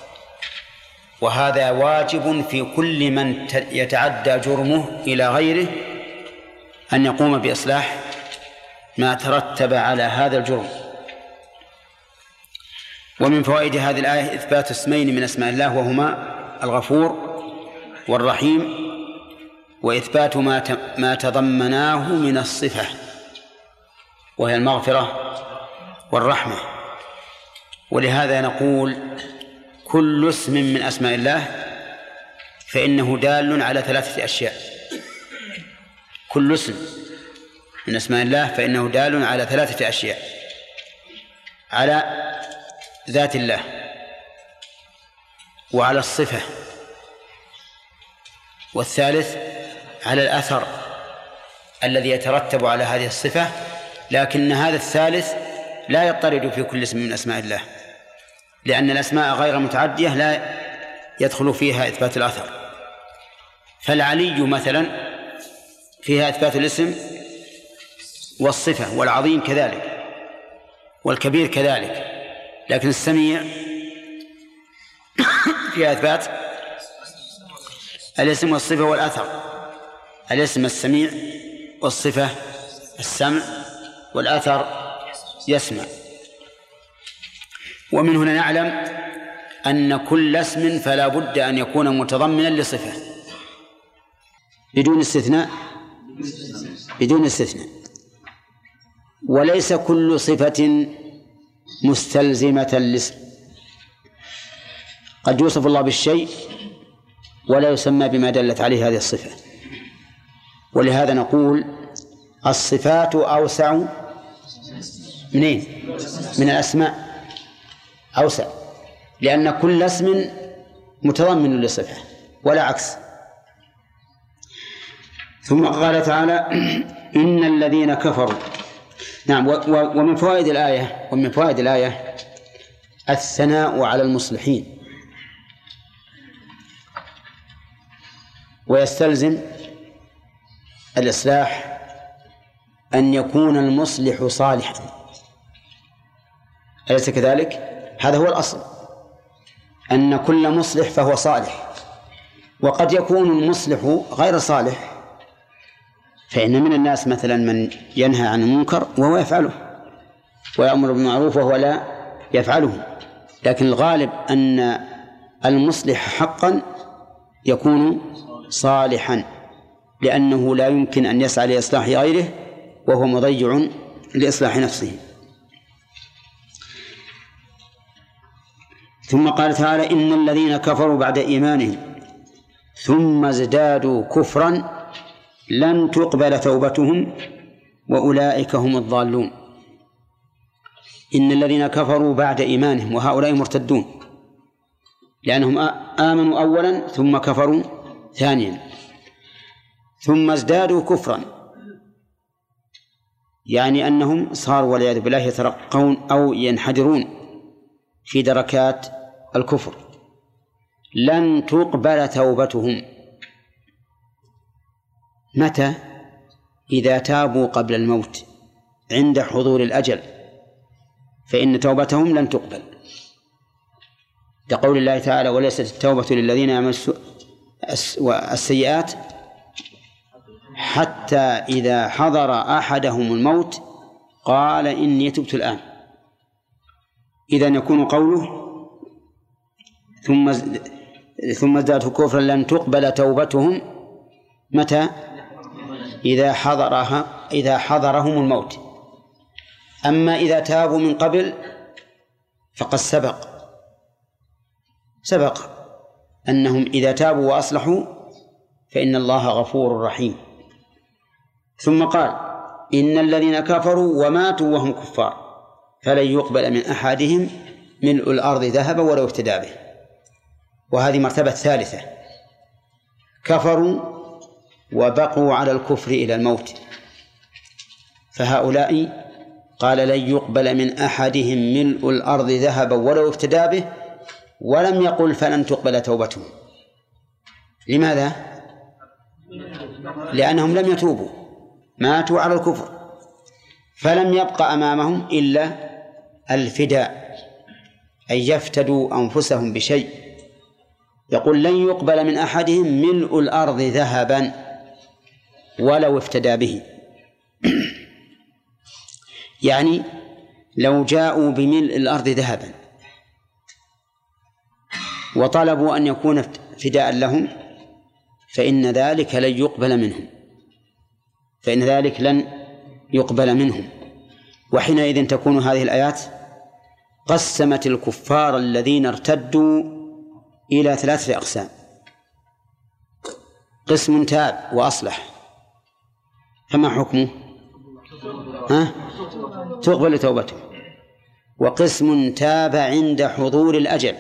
وهذا واجب في كل من يتعدى جرمه إلى غيره أن يقوم بإصلاح ما ترتب على هذا الجرم. ومن فوائد هذه الآية إثبات اسمين من أسماء الله وهما الغفور والرحيم، وإثبات ما تضمناه من الصفة وهي المغفرة والرحمة. ولهذا نقول كل اسم من أسماء الله فإنه دال على 3 أشياء. كل اسم من أسماء الله فإنه دال على 3 أشياء: على ذات الله، وعلى الصفة، والثالث على الأثر الذي يترتب على هذه الصفة، لكن هذا الثالث لا يضطرد في كل اسم من أسماء الله، لأن الأسماء غير متعدية لا يدخل فيها إثبات الأثر. فالعلي مثلا فيها إثبات الاسم والصفة، والعظيم كذلك، والكبير كذلك، لكن السميع فيها إثبات الاسم والصفة والأثر. الاسم السميع، والصفة السمع، والأثر يسمع. ومن هنا نعلم أن كل اسم فلا بد أن يكون متضمنا لصفة بدون استثناء، بدون استثناء. وليس كل صفة مستلزمة للاسم، قد يوصف الله بالشيء ولا يسمى بما دلت عليه هذه الصفة. ولهذا نقول الصفات أوسع منين؟ من الأسماء أوسع، لأن كل اسم متضمن لصفة ولا عكس. ثم قال تعالى إن الذين كفروا. نعم. ومن فوائد الآية الثناء على المصلحين، ويستلزم الإصلاح أن يكون المصلح صالحا، أليس كذلك؟ هذا هو الأصل، أن كل مصلح فهو صالح. وقد يكون المصلح غير صالح، فإن من الناس مثلا من ينهى عن المنكر وهو يفعله، ويأمر بالمعروف وهو لا يفعله، لكن الغالب أن المصلح حقا يكون صالحا، لأنه لا يمكن أن يسعى لإصلاح غيره وهو مضيع لإصلاح نفسه. ثم قال تعالى إن الذين كفروا بعد إيمانهم ثم ازدادوا كفرا لن تقبل توبتهم وأولئك هم الضالون. إن الذين كفروا بعد إيمانهم، وهؤلاء مرتدون لأنهم آمنوا أولا ثم كفروا ثانيا. ثم ازدادوا كفرا يعني أنهم صاروا والعياذ بالله يترقون أو ينحدرون في دركات الكفر. لن تقبل توبتهم. متى؟ إذا تابوا قبل الموت عند حضور الأجل فإن توبتهم لن تقبل، لقول الله تعالى وليست التوبة للذين يعملون السيئات حتى إذا حضر أحدهم الموت قال إني تبت الآن. إذن يكون قوله ثم ازدادوا كفرا لن تقبل توبتهم متى؟ إذا حضرهم الموت. أما إذا تابوا من قبل فقد سبق أنهم إذا تابوا وأصلحوا فإن الله غفور رحيم. ثم قال إن الذين كفروا وماتوا وهم كفار فلن يقبل من أحدهم ملء الأرض ذهبا ولو افتدى به. وهذه مرتبة ثالثة، كفروا وبقوا على الكفر إلى الموت، فهؤلاء قال لن يقبل من أحدهم ملء الأرض ذهبا ولو افتدى به، ولم يقل فلن تقبل توبتهم. لماذا؟ لأنهم لم يتوبوا، ماتوا على الكفر، فلم يبق أمامهم إلا الفداء، أي يفتدوا أنفسهم بشيء. يقول لن يقبل من أحدهم ملء الأرض ذهبا ولو افتدى به. يعني لو جاءوا بملء الأرض ذهبا وطلبوا أن يكون فداء لهم فإن ذلك لن يقبل منهم. وحينئذ تكون هذه الآيات قسمت الكفار الذين ارتدوا إلى 3 أقسام: قسم تاب وأصلح، فما حكمه؟ تقبل توبته. وقسم تاب عند حضور الأجل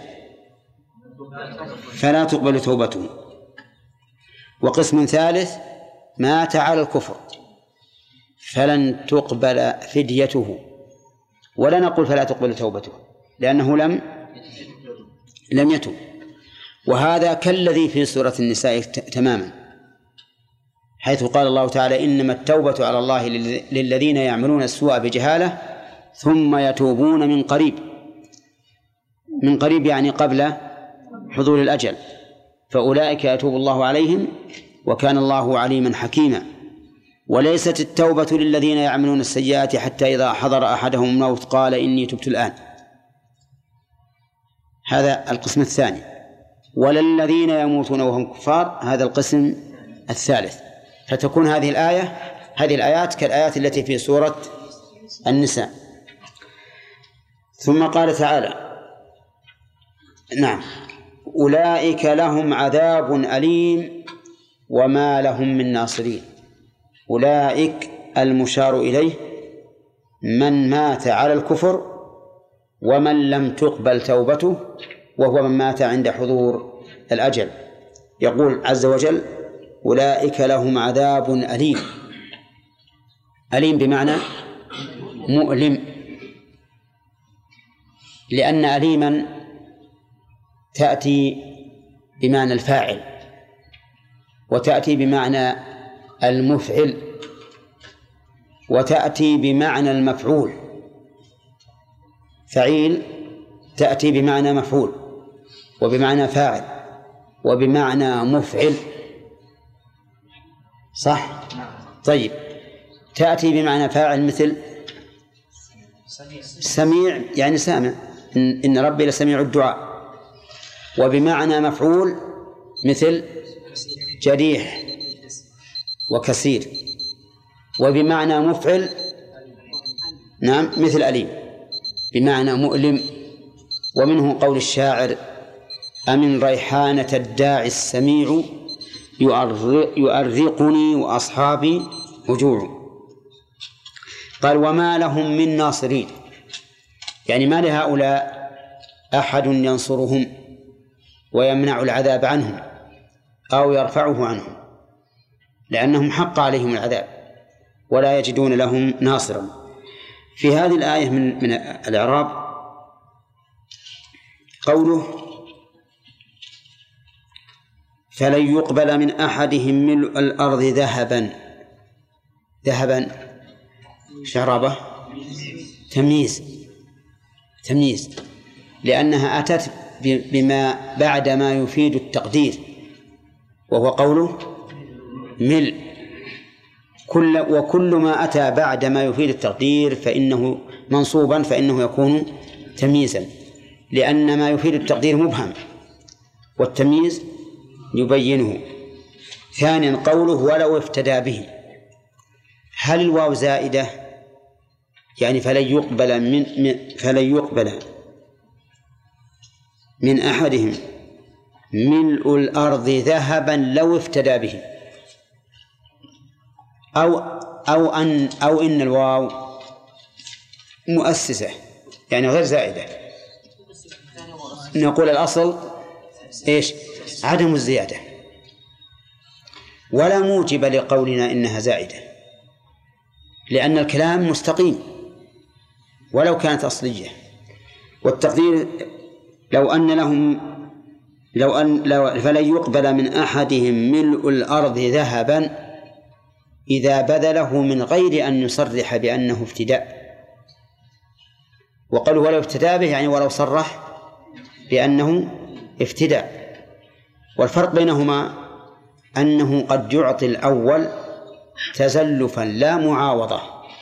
فلا تقبل توبته. وقسم ثالث مات على الكفر فلن تقبل فديته، ولا نقول فلا تقبل توبته لأنه لم يتوب. وهذا كالذي في سورة النساء تماما، حيث قال الله تعالى: إنما التوبة على الله للذين يعملون السوء بجهالة ثم يتوبون من قريب يعني قبل حضور الأجل، فأولئك يتوب الله عليهم وكان الله عليما حكيما. وليست التوبة للذين يعملون السيئات حتى إذا حضر أحدهم الموت قال إني تبت الآن، هذا القسم الثاني. ولا الذين يموتون وهم كفار، هذا القسم الثالث. فتكون هذه الآيات كالآيات التي في سورة النساء. ثم قال تعالى: نعم، أولئك لهم عذاب أليم وما لهم من ناصرين. أولئك المشار إليه من مات على الكفر ومن لم تقبل توبته، وهو من مات عند حضور الأجل. يقول عز وجل: أولئك لهم عذاب أليم. أليم بمعنى مؤلم، لأن أليما تأتي بمعنى الفاعل وتأتي بمعنى المفعل وتأتي بمعنى المفعول. فعيل تأتي بمعنى مفعول وبمعنى فاعل وبمعنى مفعل، صح؟ طيب، تأتي بمعنى فاعل مثل سميع، يعني سامع، إن ربي لسميع الدعاء. وبمعنى مفعول مثل جريح وكثير. وبمعنى مفعل نعم مثل أليم، بمعنى مؤلم. ومنه قول الشاعر: أمن ريحانة الداعي السميع يؤرقني وأصحابي وجوع. قال: وما لهم من ناصرين، يعني ما لهؤلاء أحد ينصرهم ويمنع العذاب عنهم أو يرفعه عنهم، لأنهم حق عليهم العذاب ولا يجدون لهم ناصرا. في هذه الآية من الإعراب قوله: فلن يقبل من أحدهم ملء الأرض ذهبا. ذهبا شرابة تمييز، لأنها أتت بما بعد ما يفيد التقدير، وهو قوله ملء. وكل ما أتى بعد ما يفيد التقدير فإنه منصوبا، فإنه يكون تمييزا، لأن ما يفيد التقدير مبهم والتمييز يبينه. ثانيا قوله: ولو افتدى به. هل الواو زائدة؟ يعني فلن يقبل من أحدهم ملء الأرض ذهبا لو افتدى به، أو إن الواو مؤسسة يعني غير زائدة. نقول الأصل إيش؟ عدم الزيادة، ولا موجب لقولنا إنها زائدة، لأن الكلام مستقيم ولو كانت أصلية. والتقدير: لو أن لهم فلن يقبل من أحدهم ملء الأرض ذهبا إذا بذله من غير أن يصرح بأنه افتداء. وقالوا ولو افتدى به يعني ولو صرح بأنه افتداء. والفرق بينهما أنه قد يعطي الأول تزلفا لا معاوضة،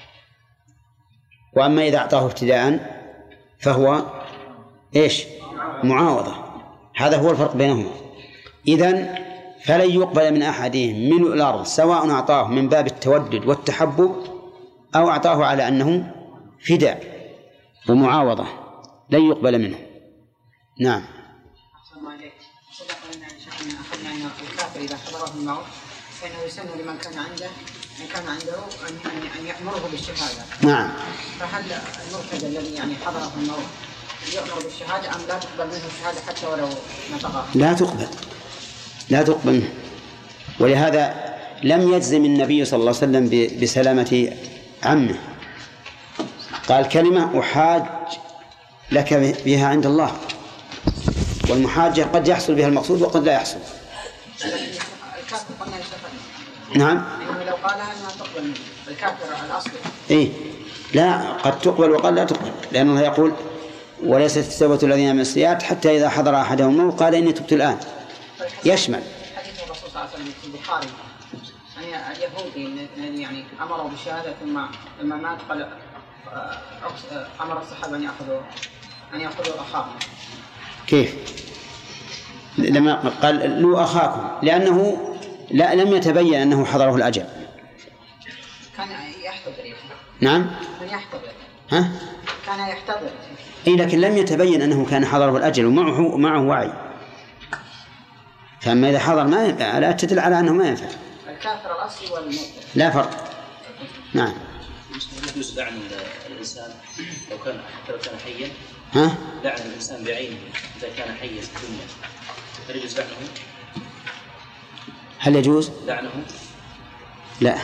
وأما إذا أعطاه ابتداء فهو إيش؟ معاوضة. هذا هو الفرق بينهما. إذن فلن يقبل من أحدهم ملء الأرض سواء أعطاه من باب التودد والتحبب أو أعطاه على أنه فداء ومعاوضة، لن يقبل منه. نعم. الكافر إذا حضره الموت فإنه يسن لمن كان عنده أن يأمره بالشهادة. نعم. فهل المرتد الذي يعني حضره الموت يأمر بالشهادة أم لا تقبل منه الشهادة حتى ولو نطقها؟ لا تقبل منه. ولهذا لم يجزم النبي صلى الله عليه وسلم بسلامة عمه، قال كلمة أحاج لك بها عند الله، والمحاجة قد يحصل بها المقصود وقد لا يحصل. الكافر قلنا يشفع. نعم. لو قالها ما تقبل منه الكافر الأصلي. إيه لا، قد تقبل وقد لا تقبل، لأنه يقول وليست التوبة الذين من السيئات حتى إذا حضر أحدهم الموت قال إني تبت الآن. يشمل حديث الرسول صلى الله عليه وسلم في البخاري أن اليهودي يعني أمروا بالشهادة ثم لما مات قال أمر الصحابة أن يأخذوا أخاهم. كيف؟ لما قال لو أخاكم، لأنه لم يتبين أنه حضره الأجل. كان يحتضر. نعم. كان يحتضر. ها؟ كان يحتضر. إيه لكن لم يتبين أنه كان حضره الأجل ومعه وعي. فأما إذا حضر ما ينفع، لا تدل على أنه ما ينفع. الكافر الأصلي والمرتد لا فرق. نعم. يجوز لعن الإنسان لو كان حيا. ها؟ لعن الإنسان بعينه إذا كان حيا في الدنيا، هل يجوز لعنه؟ هل يجوز؟ لعنه؟ لا.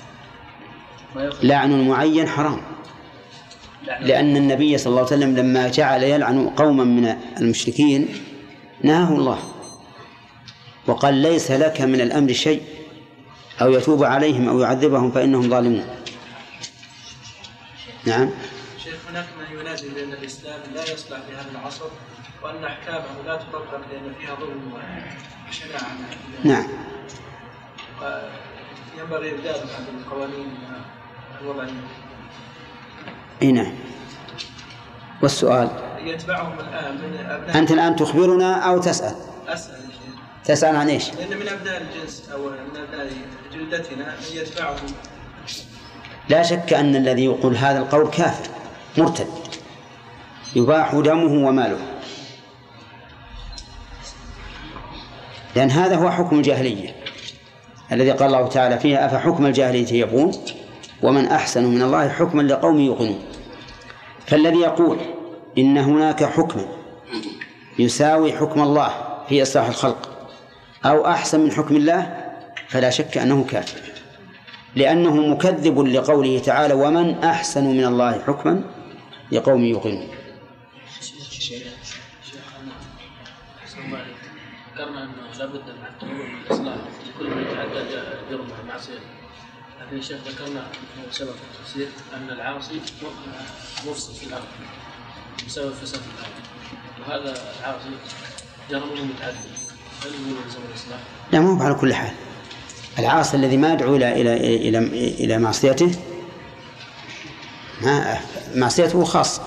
لعن معين حرام، لأن النبي صلى الله عليه وسلم لما جعل يلعن قوما من المشركين نهاه الله وقال ليس لك من الأمر شيء، أو يتوب عليهم أو يعذبهم فإنهم ظالمون. نعم. شيخ، هناك من ينازل بأن الإسلام لا يصلح في هذا العصر وأن أحكامه لا تطبق لأن فيها ظلم وشناعة. نعم. ينبغي إبدال هذه القوانين الوضعية. نعم. والسؤال يتبعهم الآن من أبناء. أنت الآن تخبرنا أو تسأل؟ أسأل. تسأل عن إيش؟ لأن من أبناء الجنس أو من أبناء جلدتنا من يتبعهم. لا شك أن الذي يقول هذا القول كافر مرتد يباح دمه وماله، لأن هذا هو حكم الجاهلية الذي قال الله تعالى فيها أفحكم الجاهلية يبغون ومن أحسن من الله حكما لقوم يوقنون. فالذي يقول إن هناك حكما يساوي حكم الله في إصلاح الخلق أو أحسن من حكم الله فلا شك أنه كافر، لأنه مكذب لقوله تعالى ومن أحسن من الله حكما لقوم يوقنون. ذكرنا أنه لابد من التنوع من الإصلاح لكل من يتعدى جرمه معصية، لكن الشيخ ذكرنا في سبب التفسير أن العاصي مفسد في الأرض بسبب فساد الأرض، وهذا العاصي جرمه متعدد، هل يلزم الإصلاح؟ لا، مو على كل حال. العاصي الذي ما يدعو إلى معصيته معصيته خاصة.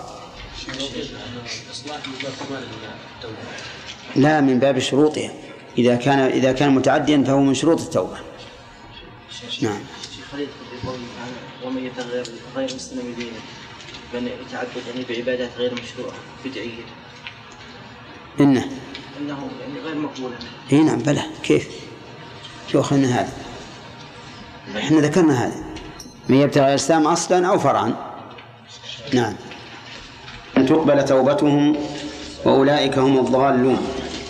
لا، من باب شروطها. إذا كان متعديا فهو من شروط التوبة. نعم. ومن يتغير غير مسلم دينه بأن يتعبد يعني بعبادات غير مشروعة بدعية إنه يعني غير مقبولة. نعم بلى. كيف أخذنا هذا؟ إحنا ذكرنا هذا من يبتغي الإسلام أصلا أو فرعا. نعم. أن تقبل توبتهم وأولئك هم الضالون.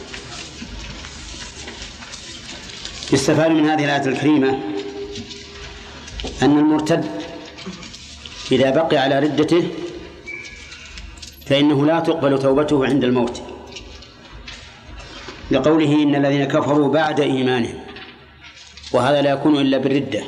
يستفاد من هذه الآية الكريمة أن المرتد إذا بقي على ردته فإنه لا تقبل توبته عند الموت، لقوله إن الذين كفروا بعد إيمانهم، وهذا لا يكون إلا بالردة.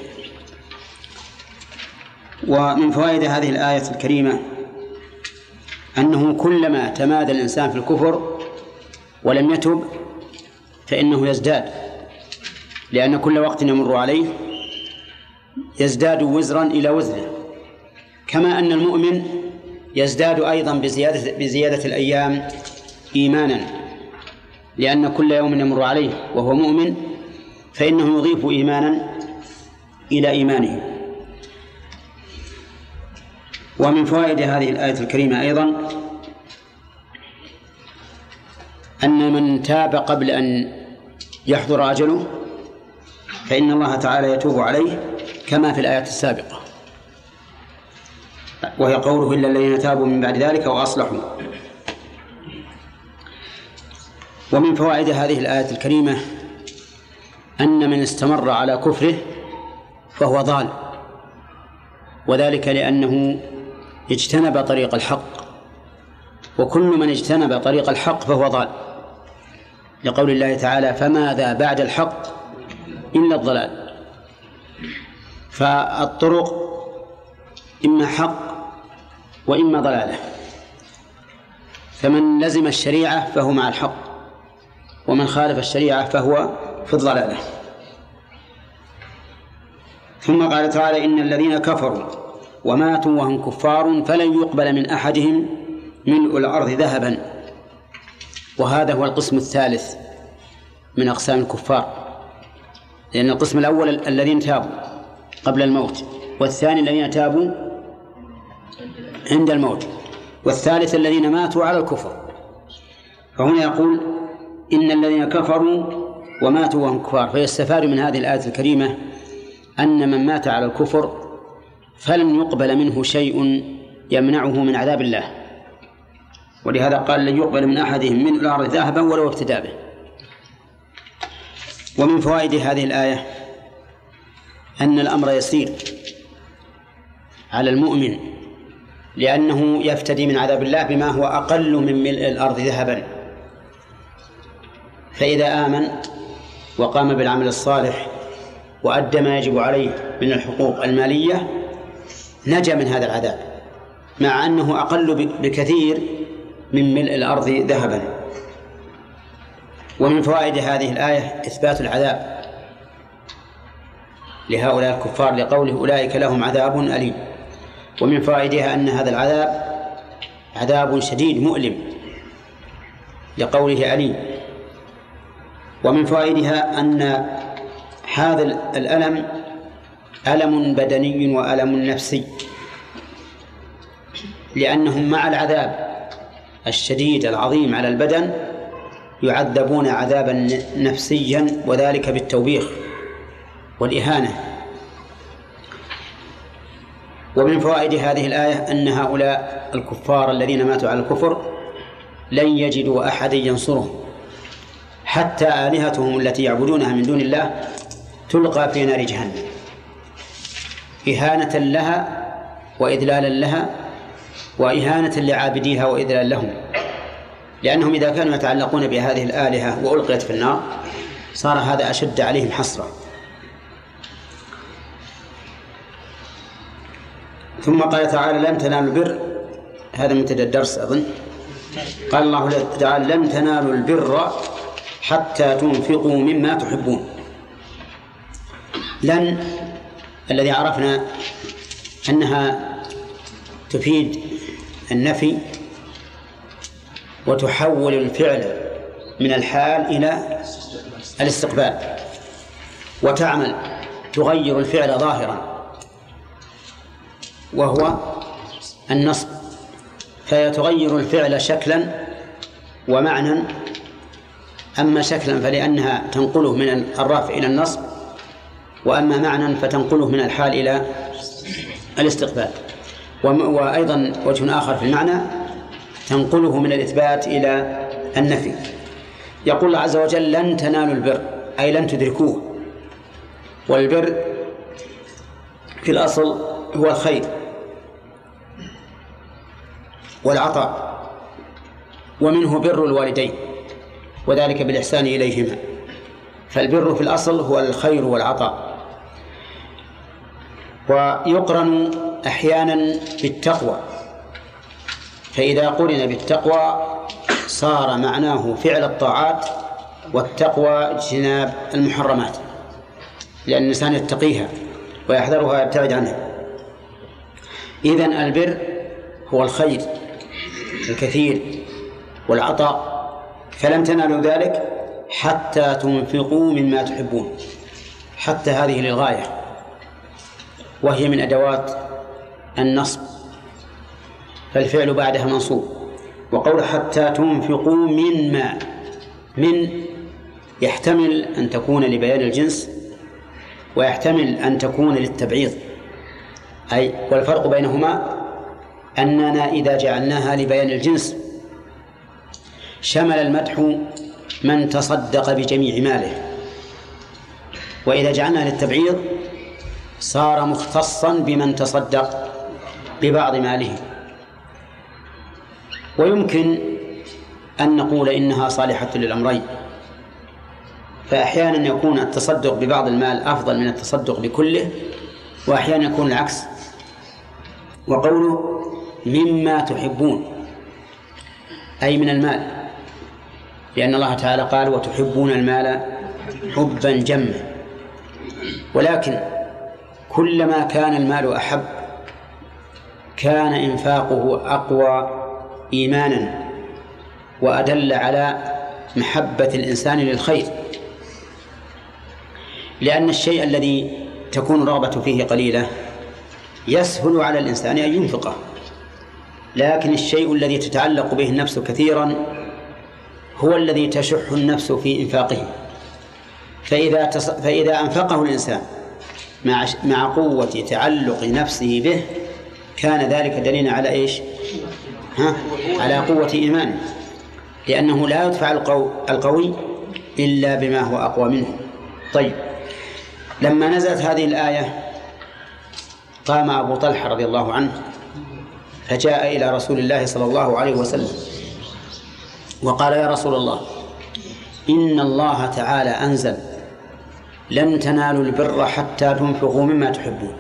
ومن فوائد هذه الآية الكريمة أنه كلما تمادى الإنسان في الكفر ولم يتب فإنه يزداد، لأن كل وقت يمر عليه يزداد وزرا إلى وزره، كما أن المؤمن يزداد أيضا بزيادة الأيام إيمانا، لأن كل يوم يمر عليه وهو مؤمن فإنه يضيف إيمانا إلى إيمانه. ومن فوائد هذه الآية الكريمة أيضا أن من تاب قبل أن يحضر أجله فإن الله تعالى يتوب عليه كما في الآيات السابقة، وهي قوله إلا الذين تابوا من بعد ذلك وأصلحوا. ومن فوائد هذه الآية الكريمة أن من استمر على كفره فهو ضال، وذلك لأنه اجتنب طريق الحق، وكل من اجتنب طريق الحق فهو ضال، لقول الله تعالى فماذا بعد الحق إلا الضلال. فالطرق إما حق وإما ضلالة، فمن لزم الشريعة فهو مع الحق، ومن خالف الشريعة فهو في الضلالة. ثم قال تعالى إن الذين كفروا وماتوا وهم كفار فلن يقبل من أحدهم ملء الأرض ذهبا، وهذا هو القسم الثالث من أقسام الكفار، لأن القسم الأول الذين تابوا قبل الموت، والثاني الذين تابوا عند الموت، والثالث الذين ماتوا على الكفر. فهنا يقول إن الذين كفروا وماتوا وهم كفار، فيستفاد من هذه الآية الكريمة أن من مات على الكفر فلن يقبل منه شيء يمنعه من عذاب الله، ولهذا قال لن يقبل من أحدهم من الأرض ذهبا ولو افتدى به. ومن فوائد هذه الآية أن الأمر يسير على المؤمن، لأنه يفتدي من عذاب الله بما هو أقل من ملء الأرض ذهبا. فإذا آمن وقام بالعمل الصالح وأدى ما يجب عليه من الحقوق المالية نجا من هذا العذاب، مع أنه أقل بكثير من ملء الأرض ذهبا. ومن فوائد هذه الآية إثبات العذاب لهؤلاء الكفار، لقوله أولئك لهم عذاب أليم. ومن فوائدها أن هذا العذاب عذاب شديد مؤلم، لقوله أليم. ومن فوائدها أن هذا الألم ألم بدني وألم نفسي، لأنهم مع العذاب الشديد العظيم على البدن يعذبون عذابا نفسيا، وذلك بالتوبيخ والإهانة. ومن فوائد هذه الآية أن هؤلاء الكفار الذين ماتوا على الكفر لن يجدوا أحد ينصرهم، حتى آلهتهم التي يعبدونها من دون الله تلقى في نار جهنم إهانة لها وإذلالا لها، وإهانة لعابديها وإذلال لهم، لأنهم إذا كانوا يتعلقون بهذه الآلهة وألقيت في النار صار هذا أشد عليهم حسرة. ثم قال تعالى لن تنالوا البر، هذا منتدى الدرس أظن. قال الله تعالى لن تنالوا البر حتى تنفقوا مما تحبون. لن الذي عرفنا أنها تفيد النفي وتحول الفعل من الحال إلى الاستقبال، وتعمل تغير الفعل ظاهرا وهو النصب، فيتغير الفعل شكلا ومعنى. أما شكلا فلأنها تنقله من الرفع إلى النصب، وأما معنى فتنقله من الحال إلى الاستقبال. وأيضا وجه آخر في المعنى تنقله من الإثبات إلى النفي. يقول الله عز وجل لن تنالوا البر أي لن تدركوه، والبر في الأصل هو الخير والعطاء، ومنه بر الوالدين، وذلك بالإحسان إليهما. فالبر في الأصل هو الخير والعطاء، ويقرن أحيانا بالتقوى، فإذا قرن بالتقوى صار معناه فعل الطاعات، والتقوى اجتناب المحرمات، لأن الإنسان يتقيها ويحذرها ويبتعد عنها. إذن البر هو الخير الكثير والعطاء، فلم تنالوا ذلك حتى تنفقوا مما تحبون، حتى هذه للغاية، وهي من أدوات النصب، فالفعل بعدها منصوب. وقول حتى تنفقوا مما، من يحتمل أن تكون لبيان الجنس ويحتمل أن تكون للتبعيض، أي والفرق بينهما أننا إذا جعلناها لبيان الجنس شمل المدح من تصدق بجميع ماله، وإذا جعلناها للتبعيض صار مختصا بمن تصدق ببعض ماله. ويمكن أن نقول إنها صالحة للأمرين، فأحيانا يكون التصدق ببعض المال أفضل من التصدق بكله، وأحيانا يكون العكس. وقوله مما تحبون أي من المال، لأن الله تعالى قال وتحبون المال حبا جما، ولكن كلما كان المال أحب كان إنفاقه أقوى إيمانا وأدل على محبة الإنسان للخير، لأن الشيء الذي تكون رغبة فيه قليلة يسهل على الإنسان أن ينفقه، لكن الشيء الذي تتعلق به النفس كثيرا هو الذي تشح النفس في إنفاقه. فإذا أنفقه الإنسان مع قوة تعلق نفسه به كان ذلك دليلا على إيش؟ على قوة إيمانه، لأنه لا يدفع القوي إلا بما هو أقوى منه. طيب، لما نزلت هذه الآية قام أبو طلحة رضي الله عنه فجاء إلى رسول الله صلى الله عليه وسلم وقال يا رسول الله، إن الله تعالى أنزل لن تنالوا البر حتى تنفقوا مما تحبون،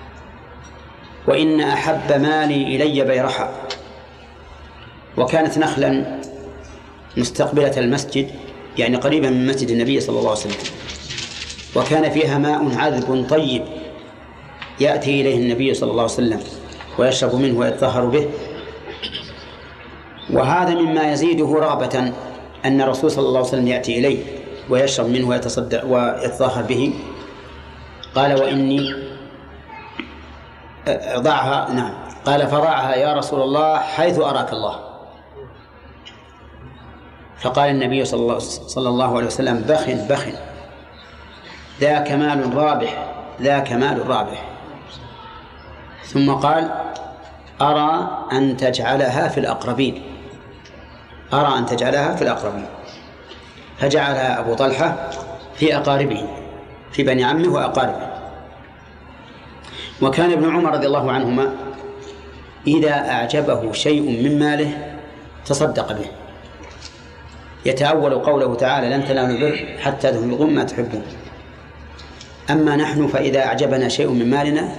وإن أحب مالي إلي بيرحاء. وكانت نخلا مستقبلة المسجد، يعني قريبا من مسجد النبي صلى الله عليه وسلم، وكان فيها ماء عذب طيب يأتي إليه النبي صلى الله عليه وسلم ويشرب منه ويتطهر به. وهذا مما يزيده رغبة أن الرسول صلى الله عليه وسلم يأتي إليه ويشرب منه ويتصدق ويتطهر به. قال وإني ضعها، نعم، قال فضعها يا رسول الله حيث أراك الله. فقال النبي صلى الله عليه وسلم بخ بخ، ذاك مال رابح، ذاك مال رابح. ثم قال أرى أن تجعلها في الأقربين، أرى أن تجعلها في الأقربين. فجعلها أبو طلحة في أقاربه، في بني عمه وأقاربه. وكان ابن عمر رضي الله عنهما إذا أعجبه شيء من ماله تصدق به، يتأول قوله تعالى لن تنالوا البر حتى تنفقوا مما تحبون. أما نحن فإذا أعجبنا شيء من مالنا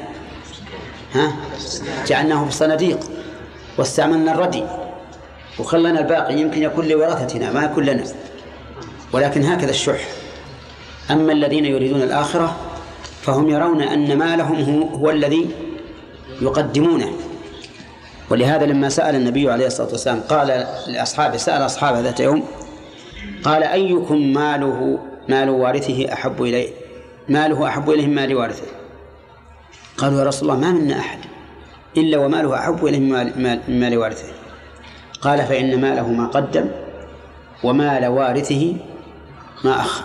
جعلناه في الصناديق واستعملنا الردي وخلنا الباقي، يمكن يكون لورثتنا ما يكون لنا، ولكن هكذا الشح. أما الذين يريدون الآخرة فهم يرون أن مالهم هو الذي يقدمونه. ولهذا لما سأل النبي عليه الصلاة والسلام قال لأصحابه، سأل أصحابه ذات يوم قال أيكم مال وارثه أحب إليه، ماله أحب إليه من مال وارثه؟ قالوا يا رسول الله ما منا أحد إلا وماله أحب إليه من مال وارثه. قال فإن ماله ما قدم ومال وارثه ما أخر.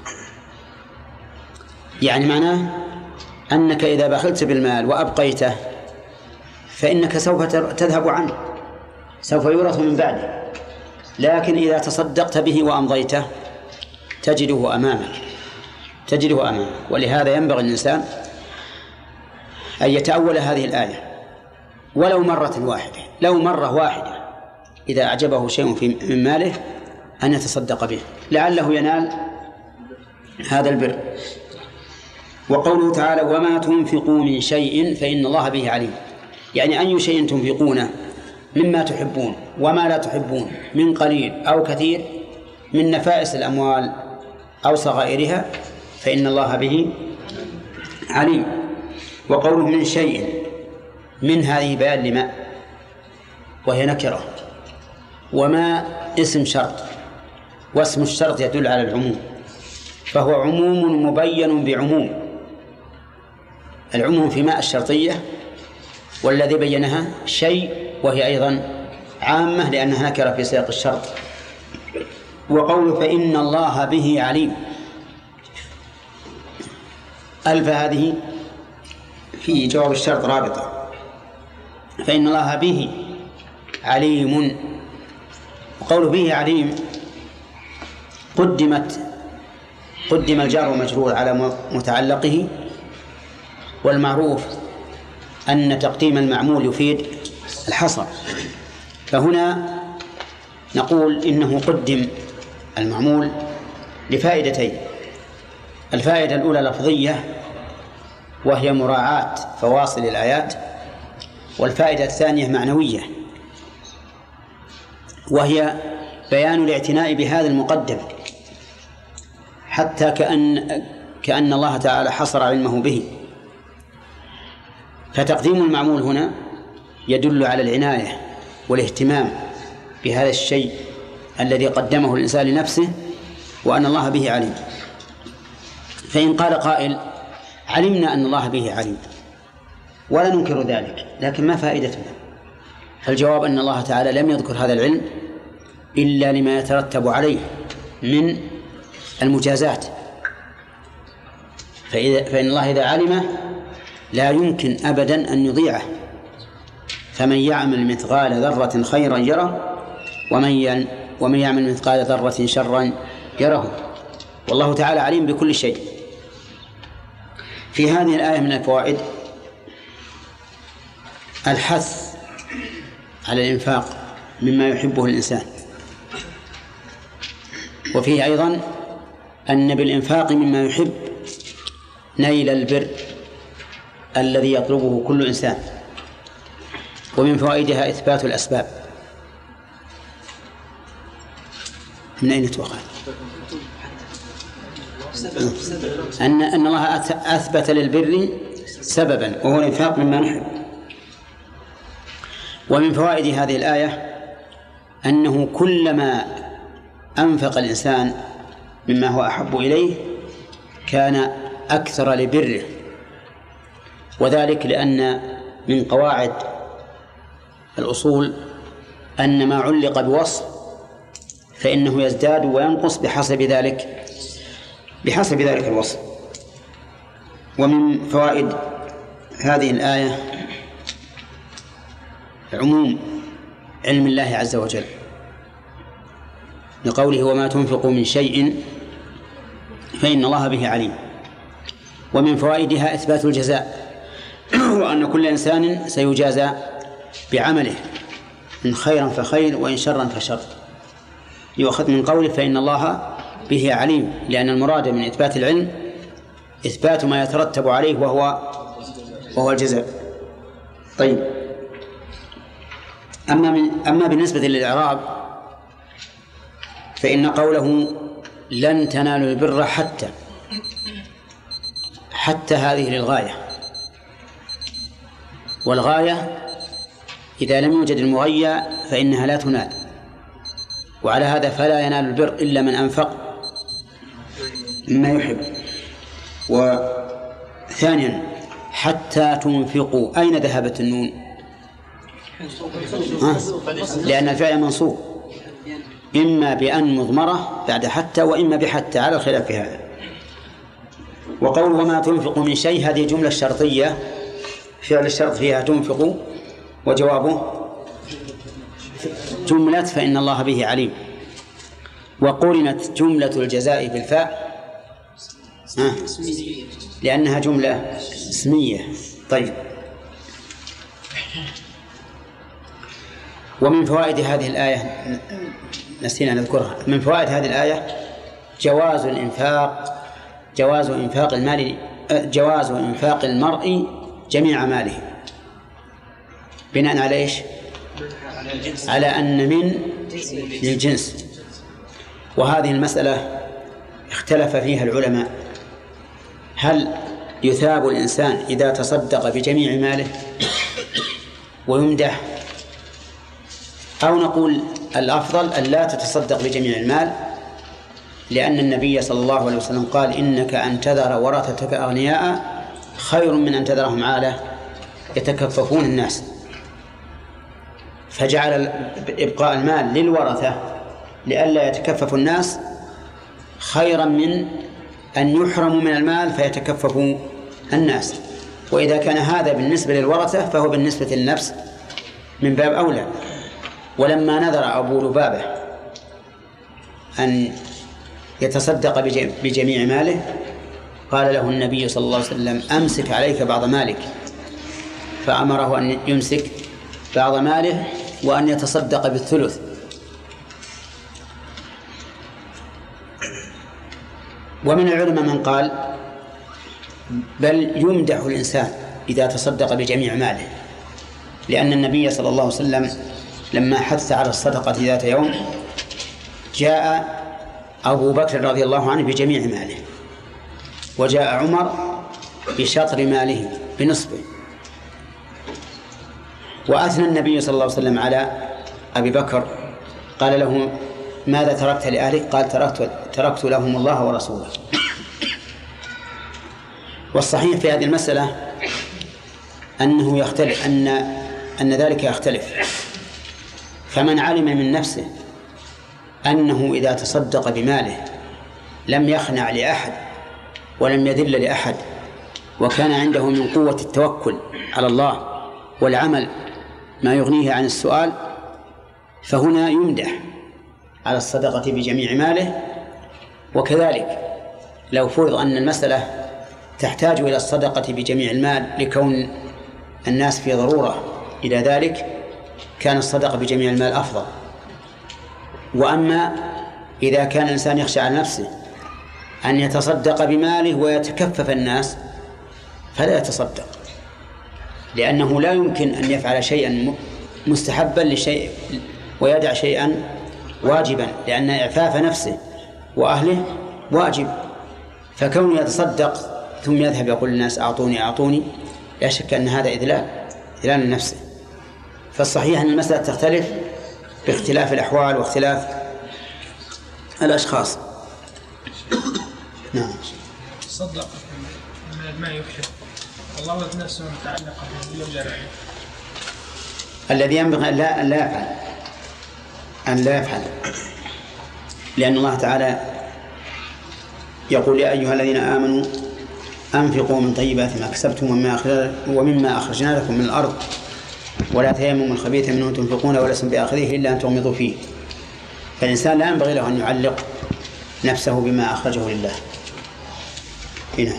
يعني معناه أنك إذا بخلت بالمال وأبقيته فإنك سوف تذهب عنه، سوف يورث من بعده، لكن إذا تصدقت به وأمضيته تجده أمامك، تجده أمامك. ولهذا ينبغي الإنسان أن يتأول هذه الآية ولو مرة واحدة، لو مرة واحدة إذا أعجبه شيء من ماله أن يتصدق به لعله ينال هذا البر. وقوله تعالى وما تنفقوا من شيء فإن الله به عليم، يعني أي شيء تنفقونه مما تحبون وما لا تحبون من قليل أو كثير من نفائس الأموال أو صغائرها فإن الله به عليم. وقوله من شيء، من هذه بيان لما وهي نكرة، وما اسم شرط، واسم الشرط يدل على العموم، فهو عموم مبين بعموم. العموم في ما الشرطية، والذي بينها شيء وهي أيضا عامة لأنها نكرة في سياق الشرط. وقوله فإن الله به عليم، ألف هذه في جواب الشرط رابطة، فإن الله به عليم. وقوله به عليم قدم الجار ومجرور على متعلقه، والمعروف أن تقديم المعمول يفيد الحصر، فهنا نقول إنه قدم المعمول لفائدتين. الفائدة الأولى لفظية وهي مراعاة فواصل الآيات، والفائدة الثانية معنوية وهي بيان الاعتناء بهذا المقدم، حتى كأن الله تعالى حصر علمه به. فتقديم المعمول هنا يدل على العناية والاهتمام بهذا الشيء الذي قدمه الإنسان لنفسه، وأن الله به عليم. فإن قال قائل علمنا أن الله به عليم ولا ننكر ذلك، لكن ما فائدته؟ فالجواب أن الله تعالى لم يذكر هذا العلم إلا لما يترتب عليه من المجازات، فإن الله إذا علمه لا يمكن أبدا أن يضيعه. فمن يعمل مثقال ذرة خيرا يره ومن يعمل مثقال ذرة شرا يره، والله تعالى عليم بكل شيء. في هذه الآية من الفوائد الحث على الإنفاق مما يحبه الإنسان، وفيه أيضا أن بالإنفاق مما يحب نيل البر الذي يطلبه كل إنسان. ومن فوائدها إثبات الأسباب. من أين توقع؟ أن الله أثبت للبر سببا وهو الإنفاق مما نحب. ومن فوائد هذه الآية أنه كلما أنفق الإنسان مما هو أحب إليه كان أكثر لبره، وذلك لأن من قواعد الأصول أن ما علق بوصف فإنه يزداد وينقص بحسب ذلك الوصف. ومن فوائد هذه الآية عموم علم الله عز وجل لقوله وما تنفقوا من شيء فإن الله به عليم. ومن فوائدها إثبات الجزاء، وأن كل إنسان سيجازى بعمله، إن خيرا فخير وإن شرا فشر، يؤخذ من قوله فإن الله به عليم، لأن المراد من إثبات العلم إثبات ما يترتب عليه وهو الجزاء. طيب، أما بالنسبة للإعراب فإن قوله لن تنالوا البر حتى هذه للغاية، والغاية إذا لم يوجد المغيى فإنها لا تنال، وعلى هذا فلا ينال البر إلا من أنفق مما يحب. وثانيا حتى تنفقوا، أين ذهبت النون؟ لأن الفعل منصوب إما بأن مضمرة بعد حتى وإما بحتى على الخلاف في هذا. وقول وما تنفقوا من شيء هذه جملة شرطية، فعل الشرط فيها تنفقوا، وجوابه جملة فإن الله به عليم. وقرنت جملة الجزاء بالفاء لأنها جملة اسمية. طيب، ومن فوائد هذه الآية نسينا نذكرها. من فوائد هذه الآية جواز إنفاق المرء جميع ماله بناء على إيش؟ على أن من للجنس. وهذه المسألة اختلف فيها العلماء، هل يثاب الإنسان إذا تصدق بجميع ماله ويمدح، أو نقول الأفضل أن لا تتصدق بجميع المال، لأن النبي صلى الله عليه وسلم قال إنك أن تذر ورثتك أغنياء خير من أن تذرهم عالة يتكففون الناس، فجعل إبقاء المال للورثة لئلا يتكففوا الناس خيرا من أن يحرموا من المال فيتكففوا الناس. وإذا كان هذا بالنسبة للورثة فهو بالنسبة للنفس من باب أولى. ولما نذر أبو لبابة أن يتصدق بجميع ماله قال له النبي صلى الله عليه وسلم أمسك عليك بعض مالك، فأمره أن يمسك بعض ماله وأن يتصدق بالثلث. ومن العلماء من قال بل يمدح الإنسان إذا تصدق بجميع ماله، لأن النبي صلى الله عليه وسلم لما حث على الصدقة ذات يوم جاء أبو بكر رضي الله عنه بجميع ماله، وجاء عمر بشطر ماله بنصفه، وأثنى النبي صلى الله عليه وسلم على أبي بكر قال له ماذا تركت لأهلك؟ قال تركت لهم الله ورسوله. والصحيح في هذه المسألة أنه يختلف، أن ذلك يختلف. فمن علم من نفسه أنه إذا تصدق بماله لم يخنع لأحد ولم يذل لأحد، وكان عنده من قوة التوكل على الله والعمل ما يغنيه عن السؤال، فهنا يمدح على الصدقة بجميع ماله. وكذلك لو فرض أن المسألة تحتاج إلى الصدقة بجميع المال لكون الناس في ضرورة إلى ذلك، كان الصدقة بجميع المال أفضل. وأما إذا كان الإنسان يخشى على نفسه أن يتصدق بماله ويتكفف الناس فلا يتصدق، لأنه لا يمكن أن يفعل شيئا مستحبا لشيء ويدع شيئا واجبا، لأن إعفاف نفسه وأهله واجب. فكونه يتصدق ثم يذهب يقول للناس أعطوني أعطوني، لا شك أن هذا إذلال لنفسه. فالصحيح أن المسألة تختلف باختلاف الأحوال واختلاف الأشخاص. نعم. صدق من الماء يكشف الله نفسه متعلقة بالجرع، الذي ينبغي أن لا يفعل، لأن الله تعالى يقول يا أيها الذين آمنوا أنفقوا من طيبات ما كسبتم ومما أخرجنا لكم من الأرض ولا تيمموا الخبيث منه تنفقون ولستم بآخذه إلا أن تغمضوا فيه. فالإنسان لا ينبغي له أن يعلق نفسه بما أخرجه لله. هنا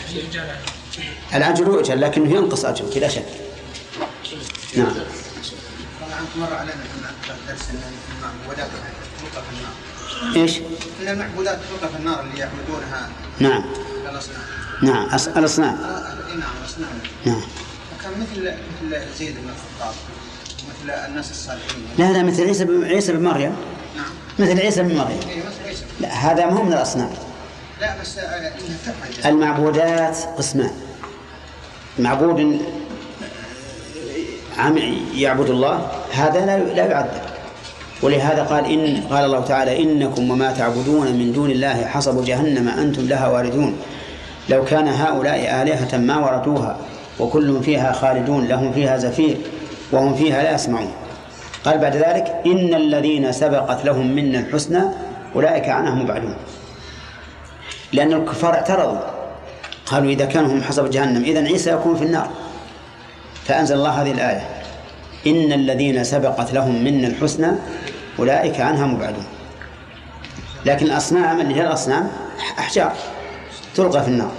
الأجر يؤجر لكنه ينقص أجره بلا شك. نعم. مر علينا في درس المعبودات تلقى في النار. إيش؟ إن المعبودات تلقى في النار اللي يعبدونها. نعم. الأصنام. نعم الأصنام. نعم الأصنام. نعم. وكان مثل زيد بن الخطاب، مثل الناس الصالحين. لا مثل عيسى بن مريم. نعم. مثل عيسى بن مريم. إيه مثل عيسى. لا هذا مو من الأصنام. لا بس إنها تفعل. المعبودات قسمان: معبود يعبد الله هذا لا يعذب، ولهذا قال الله تعالى إنكم وما تعبدون من دون الله حصب جهنم أنتم لها واردون لو كان هؤلاء آلهة ما وردوها وكل فيها خالدون لهم فيها زفير وهم فيها لا يسمعون. قال بعد ذلك إن الذين سبقت لهم منا الحسنى أولئك عنها مبعدون، لأن الكفار اعترضوا قالوا إذا كانوا هم حصب جهنم إذن عيسى يكون في النار، فأنزل الله هذه الآية إن الذين سبقت لهم منا الحسنى أولئك عنها مبعدون. لكن الأصنام اللي هي الأصنام أحجار تلقى في النار.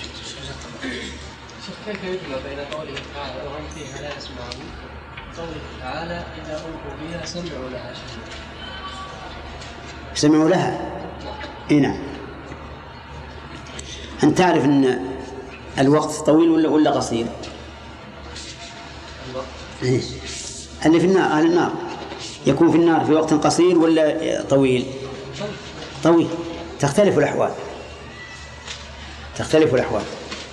كيف يجمع بين قوله تعالى وهم فيها لا يسمعون وقوله تعالى إذا ألقوا فيها سمعوا لها سمعوا لها. نعم. أنت تعرف أن الوقت طويل ولا قصير؟ إيه؟ اللي في النار، أهل النار يكون في النار في وقت قصير ولا طويل؟ طويل. تختلف الأحوال.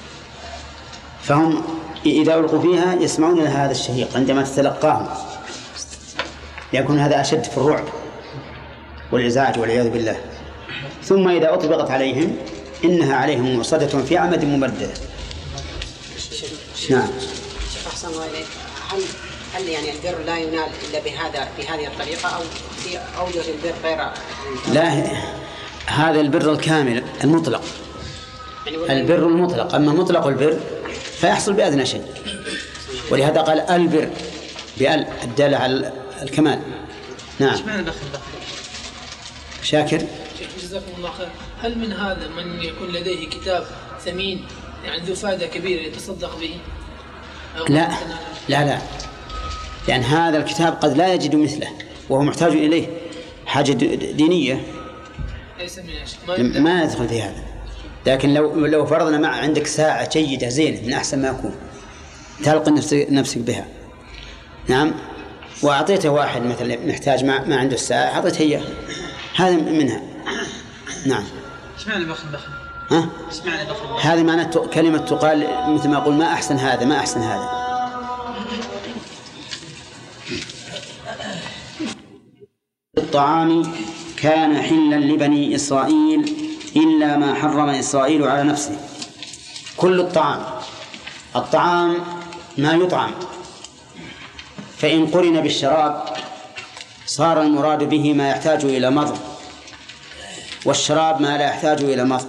فهم إذا ألقوا فيها يسمعون لهذا الشهيق عندما تتلقاهم، يكون هذا أشد في الرعب والإزعاج والعياذ بالله. ثم إذا أطبقت عليهم إنها عليهم مؤصدة في عمد ممددة. نعم. أحسن الله إليك. هل يعني البر لا ينال إلا بهذه الطريقة أو في أوجه البر غير؟ لا، هذا البر الكامل المطلق، يعني البر المطلق. أما مطلق البر فيحصل بأدنى شيء، ولهذا قال البر بأل الدالة على الكمال. نعم. شاكر. جزاكم الله خير. هل من هذا من يكون لديه كتاب ثمين يعني ذو فائدة كبيرة يتصدق به؟ لا، لأن هذا الكتاب قد لا يجد مثله وهو محتاج إليه، حاجة دينية ما يدخل في هذا. لكن لو فرضنا عندك ساعة جيدة زينة من أحسن ما يكون تلقى نفسك بها. نعم. وأعطيته واحد مثلا محتاج ما عنده الساعة، أعطيته إياه، هذا منها. نعم. اسمعني بخل. هذه معنى كلمة تقال مثل ما أقول ما أحسن هذا. الطعام كان حلا لبني إسرائيل إلا ما حرم إسرائيل على نفسه. كل الطعام ما يطعم، فإن قرن بالشراب صار المراد به ما يحتاج إلى مضغ، والشراب ما لا يحتاج إلى مضغ.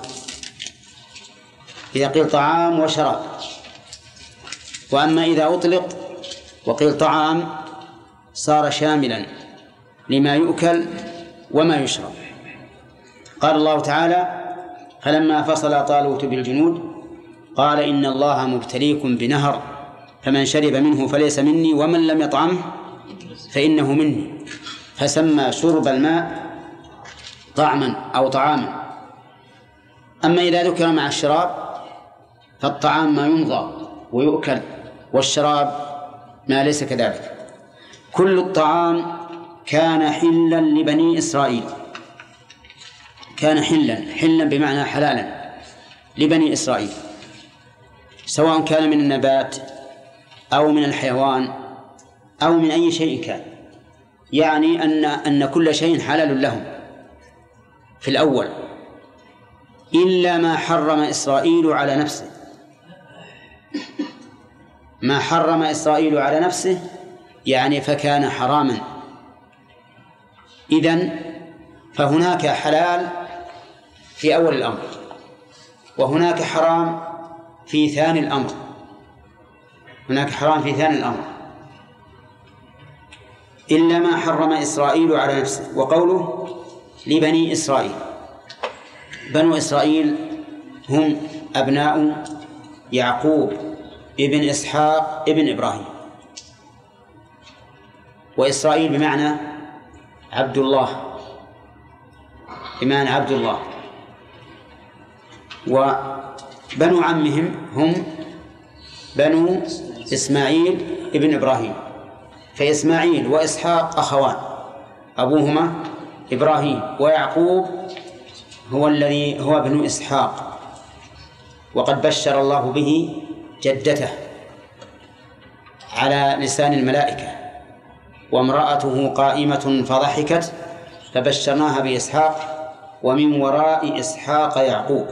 إذا قيل طعام وشراب. وأما إذا أطلق وقيل طعام صار شاملا لما يؤكل وما يشرب. قال الله تعالى: فلما فصل طالوت بالجنود قال إن الله مبتليكم بنهر فمن شرب منه فليس مني ومن لم يطعمه فإنه مني، فسمى شرب الماء طعما أو طعاما. أما إذا ذكر مع الشراب فالطعام ما يمضى ويؤكل، والشراب ما ليس كذلك. كل الطعام كان حلا لبني إسرائيل. كان حلا بمعنى حلالا لبني إسرائيل، سواء كان من النبات أو من الحيوان أو من أي شيء كان، يعني أن كل شيء حلال لهم في الأول، إلا ما حرم إسرائيل على نفسه. ما حرم إسرائيل على نفسه يعني فكان حراما. إذن فهناك حلال في أول الأمر، وهناك حرام في ثاني الأمر. إلا ما حرم إسرائيل على نفسه. وقوله لبني إسرائيل، بنو إسرائيل هم أبناء يعقوب ابن إسحاق ابن إبراهيم. وإسرائيل بمعنى عبد الله، وبنو عمهم هم بنو إسماعيل ابن إبراهيم. فإسماعيل وإسحاق أخوان، أبوهما إبراهيم، ويعقوب هو ابن إسحاق، وقد بشر الله به جدته على لسان الملائكة: وامرأته قائمة فضحكت فبشرناها بإسحاق ومن وراء إسحاق يعقوب.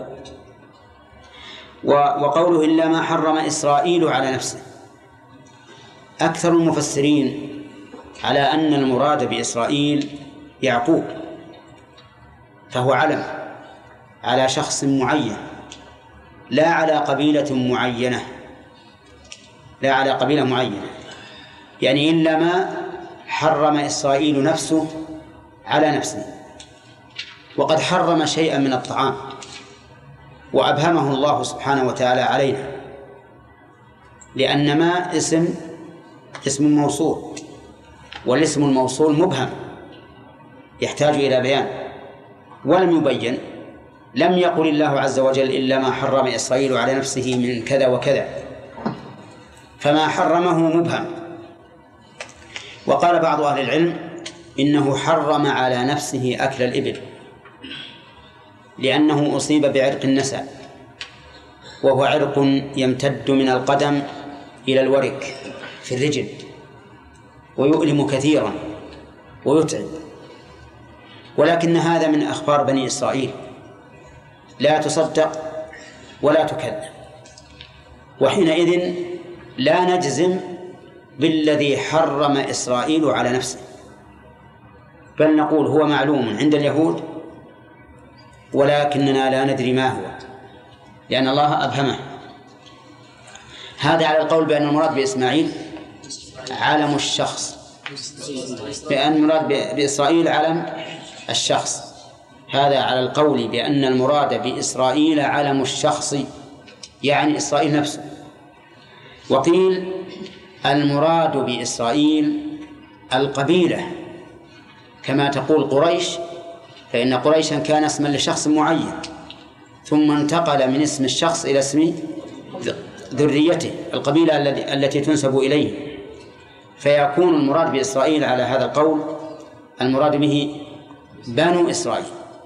وقوله إلا ما حرم إسرائيل على نفسه، أكثر المفسرين على أن المراد بإسرائيل يعقوب، فهو علم على شخص معين لا على قبيلة معينة، يعني إلا ما حرم إسرائيل نفسه على نفسه. وقد حرم شيئا من الطعام وأبهمه الله سبحانه وتعالى علينا، لأن ما اسم موصول، والاسم الموصول مبهم يحتاج إلى بيان. ولم يبين، لم يقل الله عز وجل إلا ما حرم إسرائيل على نفسه من كذا وكذا، فما حرمه مبهم. وقال بعض أهل العلم إنه حرم على نفسه أكل الإبل لأنه أصيب بعرق النسا، وهو عرق يمتد من القدم إلى الورك في الرجل ويؤلم كثيرا ويتعب، ولكن هذا من أخبار بني إسرائيل لا تصدق ولا تكذب، وحينئذ لا نجزم بالذي حرم إسرائيل على نفسه، بل نقول هو معلوم عند اليهود ولكننا لا ندري ما هو لأن الله أبهمه. هذا على القول بأن المراد بإسماعيل علم الشخص، بأن المراد بإسرائيل علم الشخص، هذا على القول بأن المراد بإسرائيل علم الشخص يعني إسرائيل نفسه. وقيل المراد بإسرائيل القبيلة كما تقول قريش، فإن قريشا كان اسما لشخص معين ثم انتقل من اسم الشخص إلى اسم ذريته القبيلة التي تنسب إليه، فيكون المراد بإسرائيل على هذا القول المراد به بنو إسرائيل،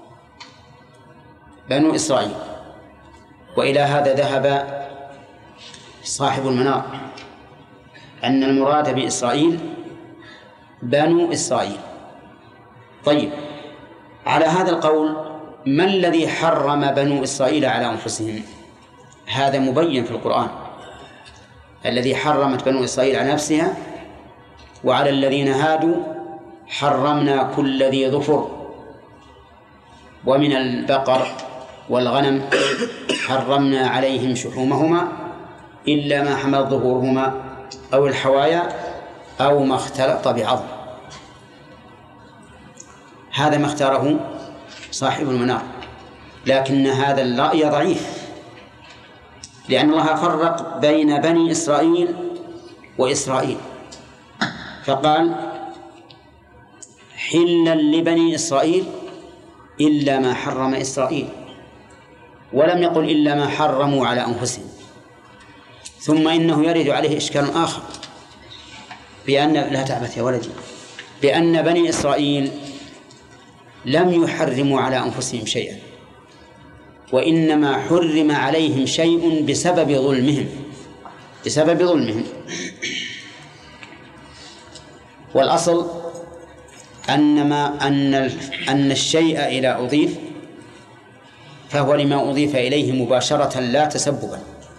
بنو إسرائيل. وإلى هذا ذهب صاحب المنار أن المراد بإسرائيل بنو إسرائيل. طيب، على هذا القول ما الذي حرم بنو إسرائيل على أنفسهم؟ هذا مبين في القرآن، الذي حرمت بنو إسرائيل على نفسها وعلى الذين هادوا حرمنا كل ذي ظفر، ومن البقر والغنم حرمنا عليهم شحومهما إلا ما حملت ظهورهما أو الحوايا أو ما اختلط بعظم. هذا ما اختاره صاحب المنار، لكن هذا الرأي ضعيف، لأن الله فرق بين بني إسرائيل وإسرائيل، فقال حلا لبني إسرائيل إلا ما حرم إسرائيل، ولم يقل إلا ما حرموا على أنفسهم. ثم إنه يرد عليه إشكال آخر، بأن لا تعبث يا ولدي، بأن بني إسرائيل لم يحرموا على أنفسهم شيئا، وإنما حرم عليهم شيء بسبب ظلمهم. والأصل أن الشيء إذا أضيف فهو لما أضيف إليه مباشرة لا تسببا.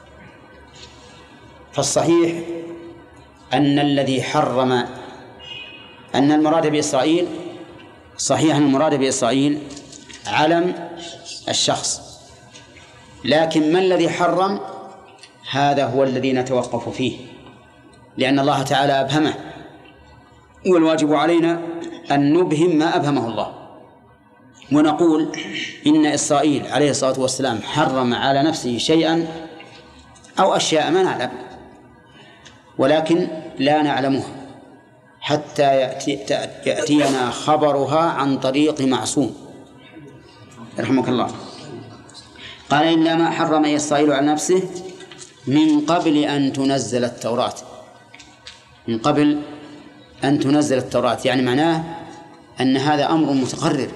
فالصحيح أن الذي حرم أن المراد بإسرائيل صحيح أن المراد بإسرائيل علم الشخص، لكن ما الذي حرم؟ هذا هو الذي نتوقف فيه، لأن الله تعالى أبهمه، والواجب علينا أن نبهم ما أبهمه الله، ونقول إن إسرائيل عليه الصلاة والسلام حرم على نفسه شيئا أو أشياء ما نعلم، ولكن لا نعلمها حتى يأتينا خبرها عن طريق معصوم رحمك الله. قال إلا ما حرم إسرائيل على نفسه من قبل أن تنزل التوراة. من قبل أن تنزل التوراة يعني معناه أن هذا أمر متقرر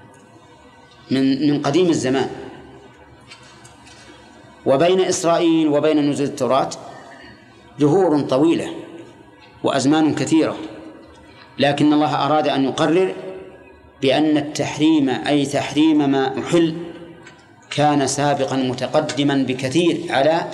من قديم الزمان، وبين إسرائيل وبين نزول التوراة دهور طويلة وأزمان كثيرة، لكن الله أراد أن يقرر بأن التحريم أي تحريم ما أحل كان سابقا متقدما بكثير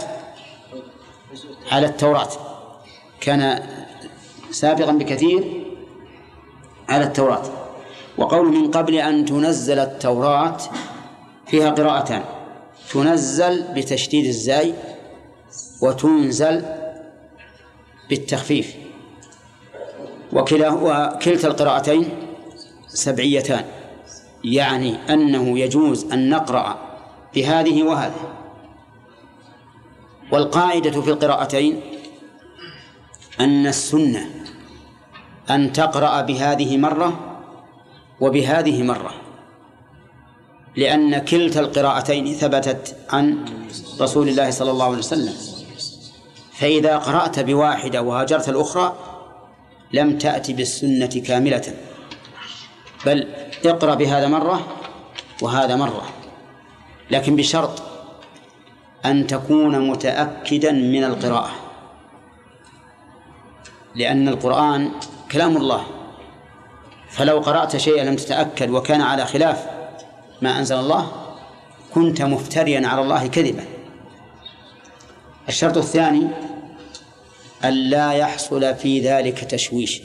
على التوراة، كان سابقا بكثير على التوراة. وقول من قبل أن تنزل التوراة فيها قراءتان، تنزل بتشديد الزاي وتنزل بالتخفيف، وكلتا القراءتين سبعيتان، يعني أنه يجوز أن نقرأ بهذه وهذه. والقاعدة في القراءتين أن السنة أن تقرأ بهذه مرة وبهذه مرة، لأن كلتا القراءتين ثبتت عن رسول الله صلى الله عليه وسلم، فإذا قرأت بواحدة وهجرت الأخرى لم تأتي بالسنة كاملة، بل اقرأ بهذا مرة وهذا مرة، لكن بشرط أن تكون متأكدا من القراءة، لأن القرآن كلام الله، فلو قرأت شيئا لم تتأكد وكان على خلاف ما أنزل الله كنت مفتريا على الله كذبا. الشرط الثاني ألا يحصل في ذلك تشويش،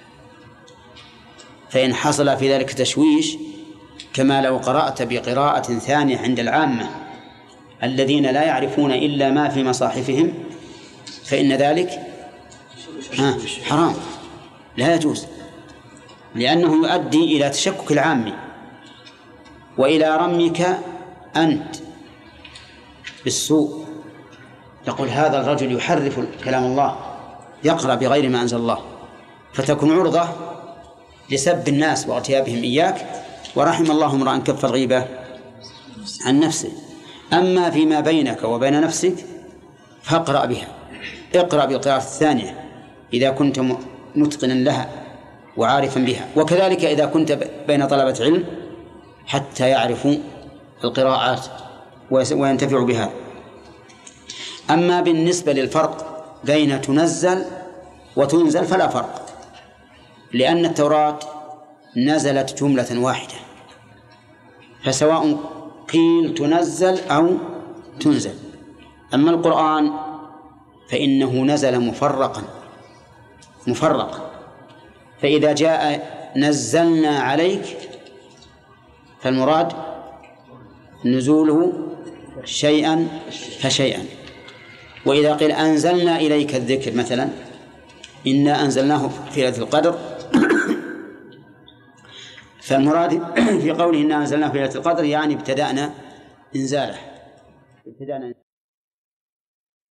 فإن حصل في ذلك تشويش كما لو قرأت بقراءة ثانية عند العامة الذين لا يعرفون إلا ما في مصاحفهم فإن ذلك حرام لا يجوز، لأنه يؤدي إلى تشكك العام وإلى رميك أنت بالسوء. يقول هذا الرجل يحرف كلام الله، يقرأ بغير ما أنزل الله، فتكون عرضة لسب الناس واغتيابهم إياك، ورحم الله امرأ كف الغيبة عن نفسه. أما فيما بينك وبين نفسك فاقرأ بها، اقرأ بالقراءة الثانية إذا كنت متقنا لها وعارفا بها، وكذلك إذا كنت بين طلبة علم حتى يعرفوا القراءات وينتفعوا بها. أما بالنسبة للفرق بين تنزل وتنزل فلا فرق، لأن التوراة نزلت جملة واحدة، فسواء قيل تنزل أو تنزل. أما القرآن فإنه نزل مفرقا، فإذا جاء نزلنا عليك فالمراد نزوله شيئا فشيئا، وإذا قيل أنزلنا إليك الذكر مثلا إنا أنزلناه في ليلة القدر فالمراد في قوله إنا أنزلناه في ليلة القدر يعني ابتدأنا إنزاله.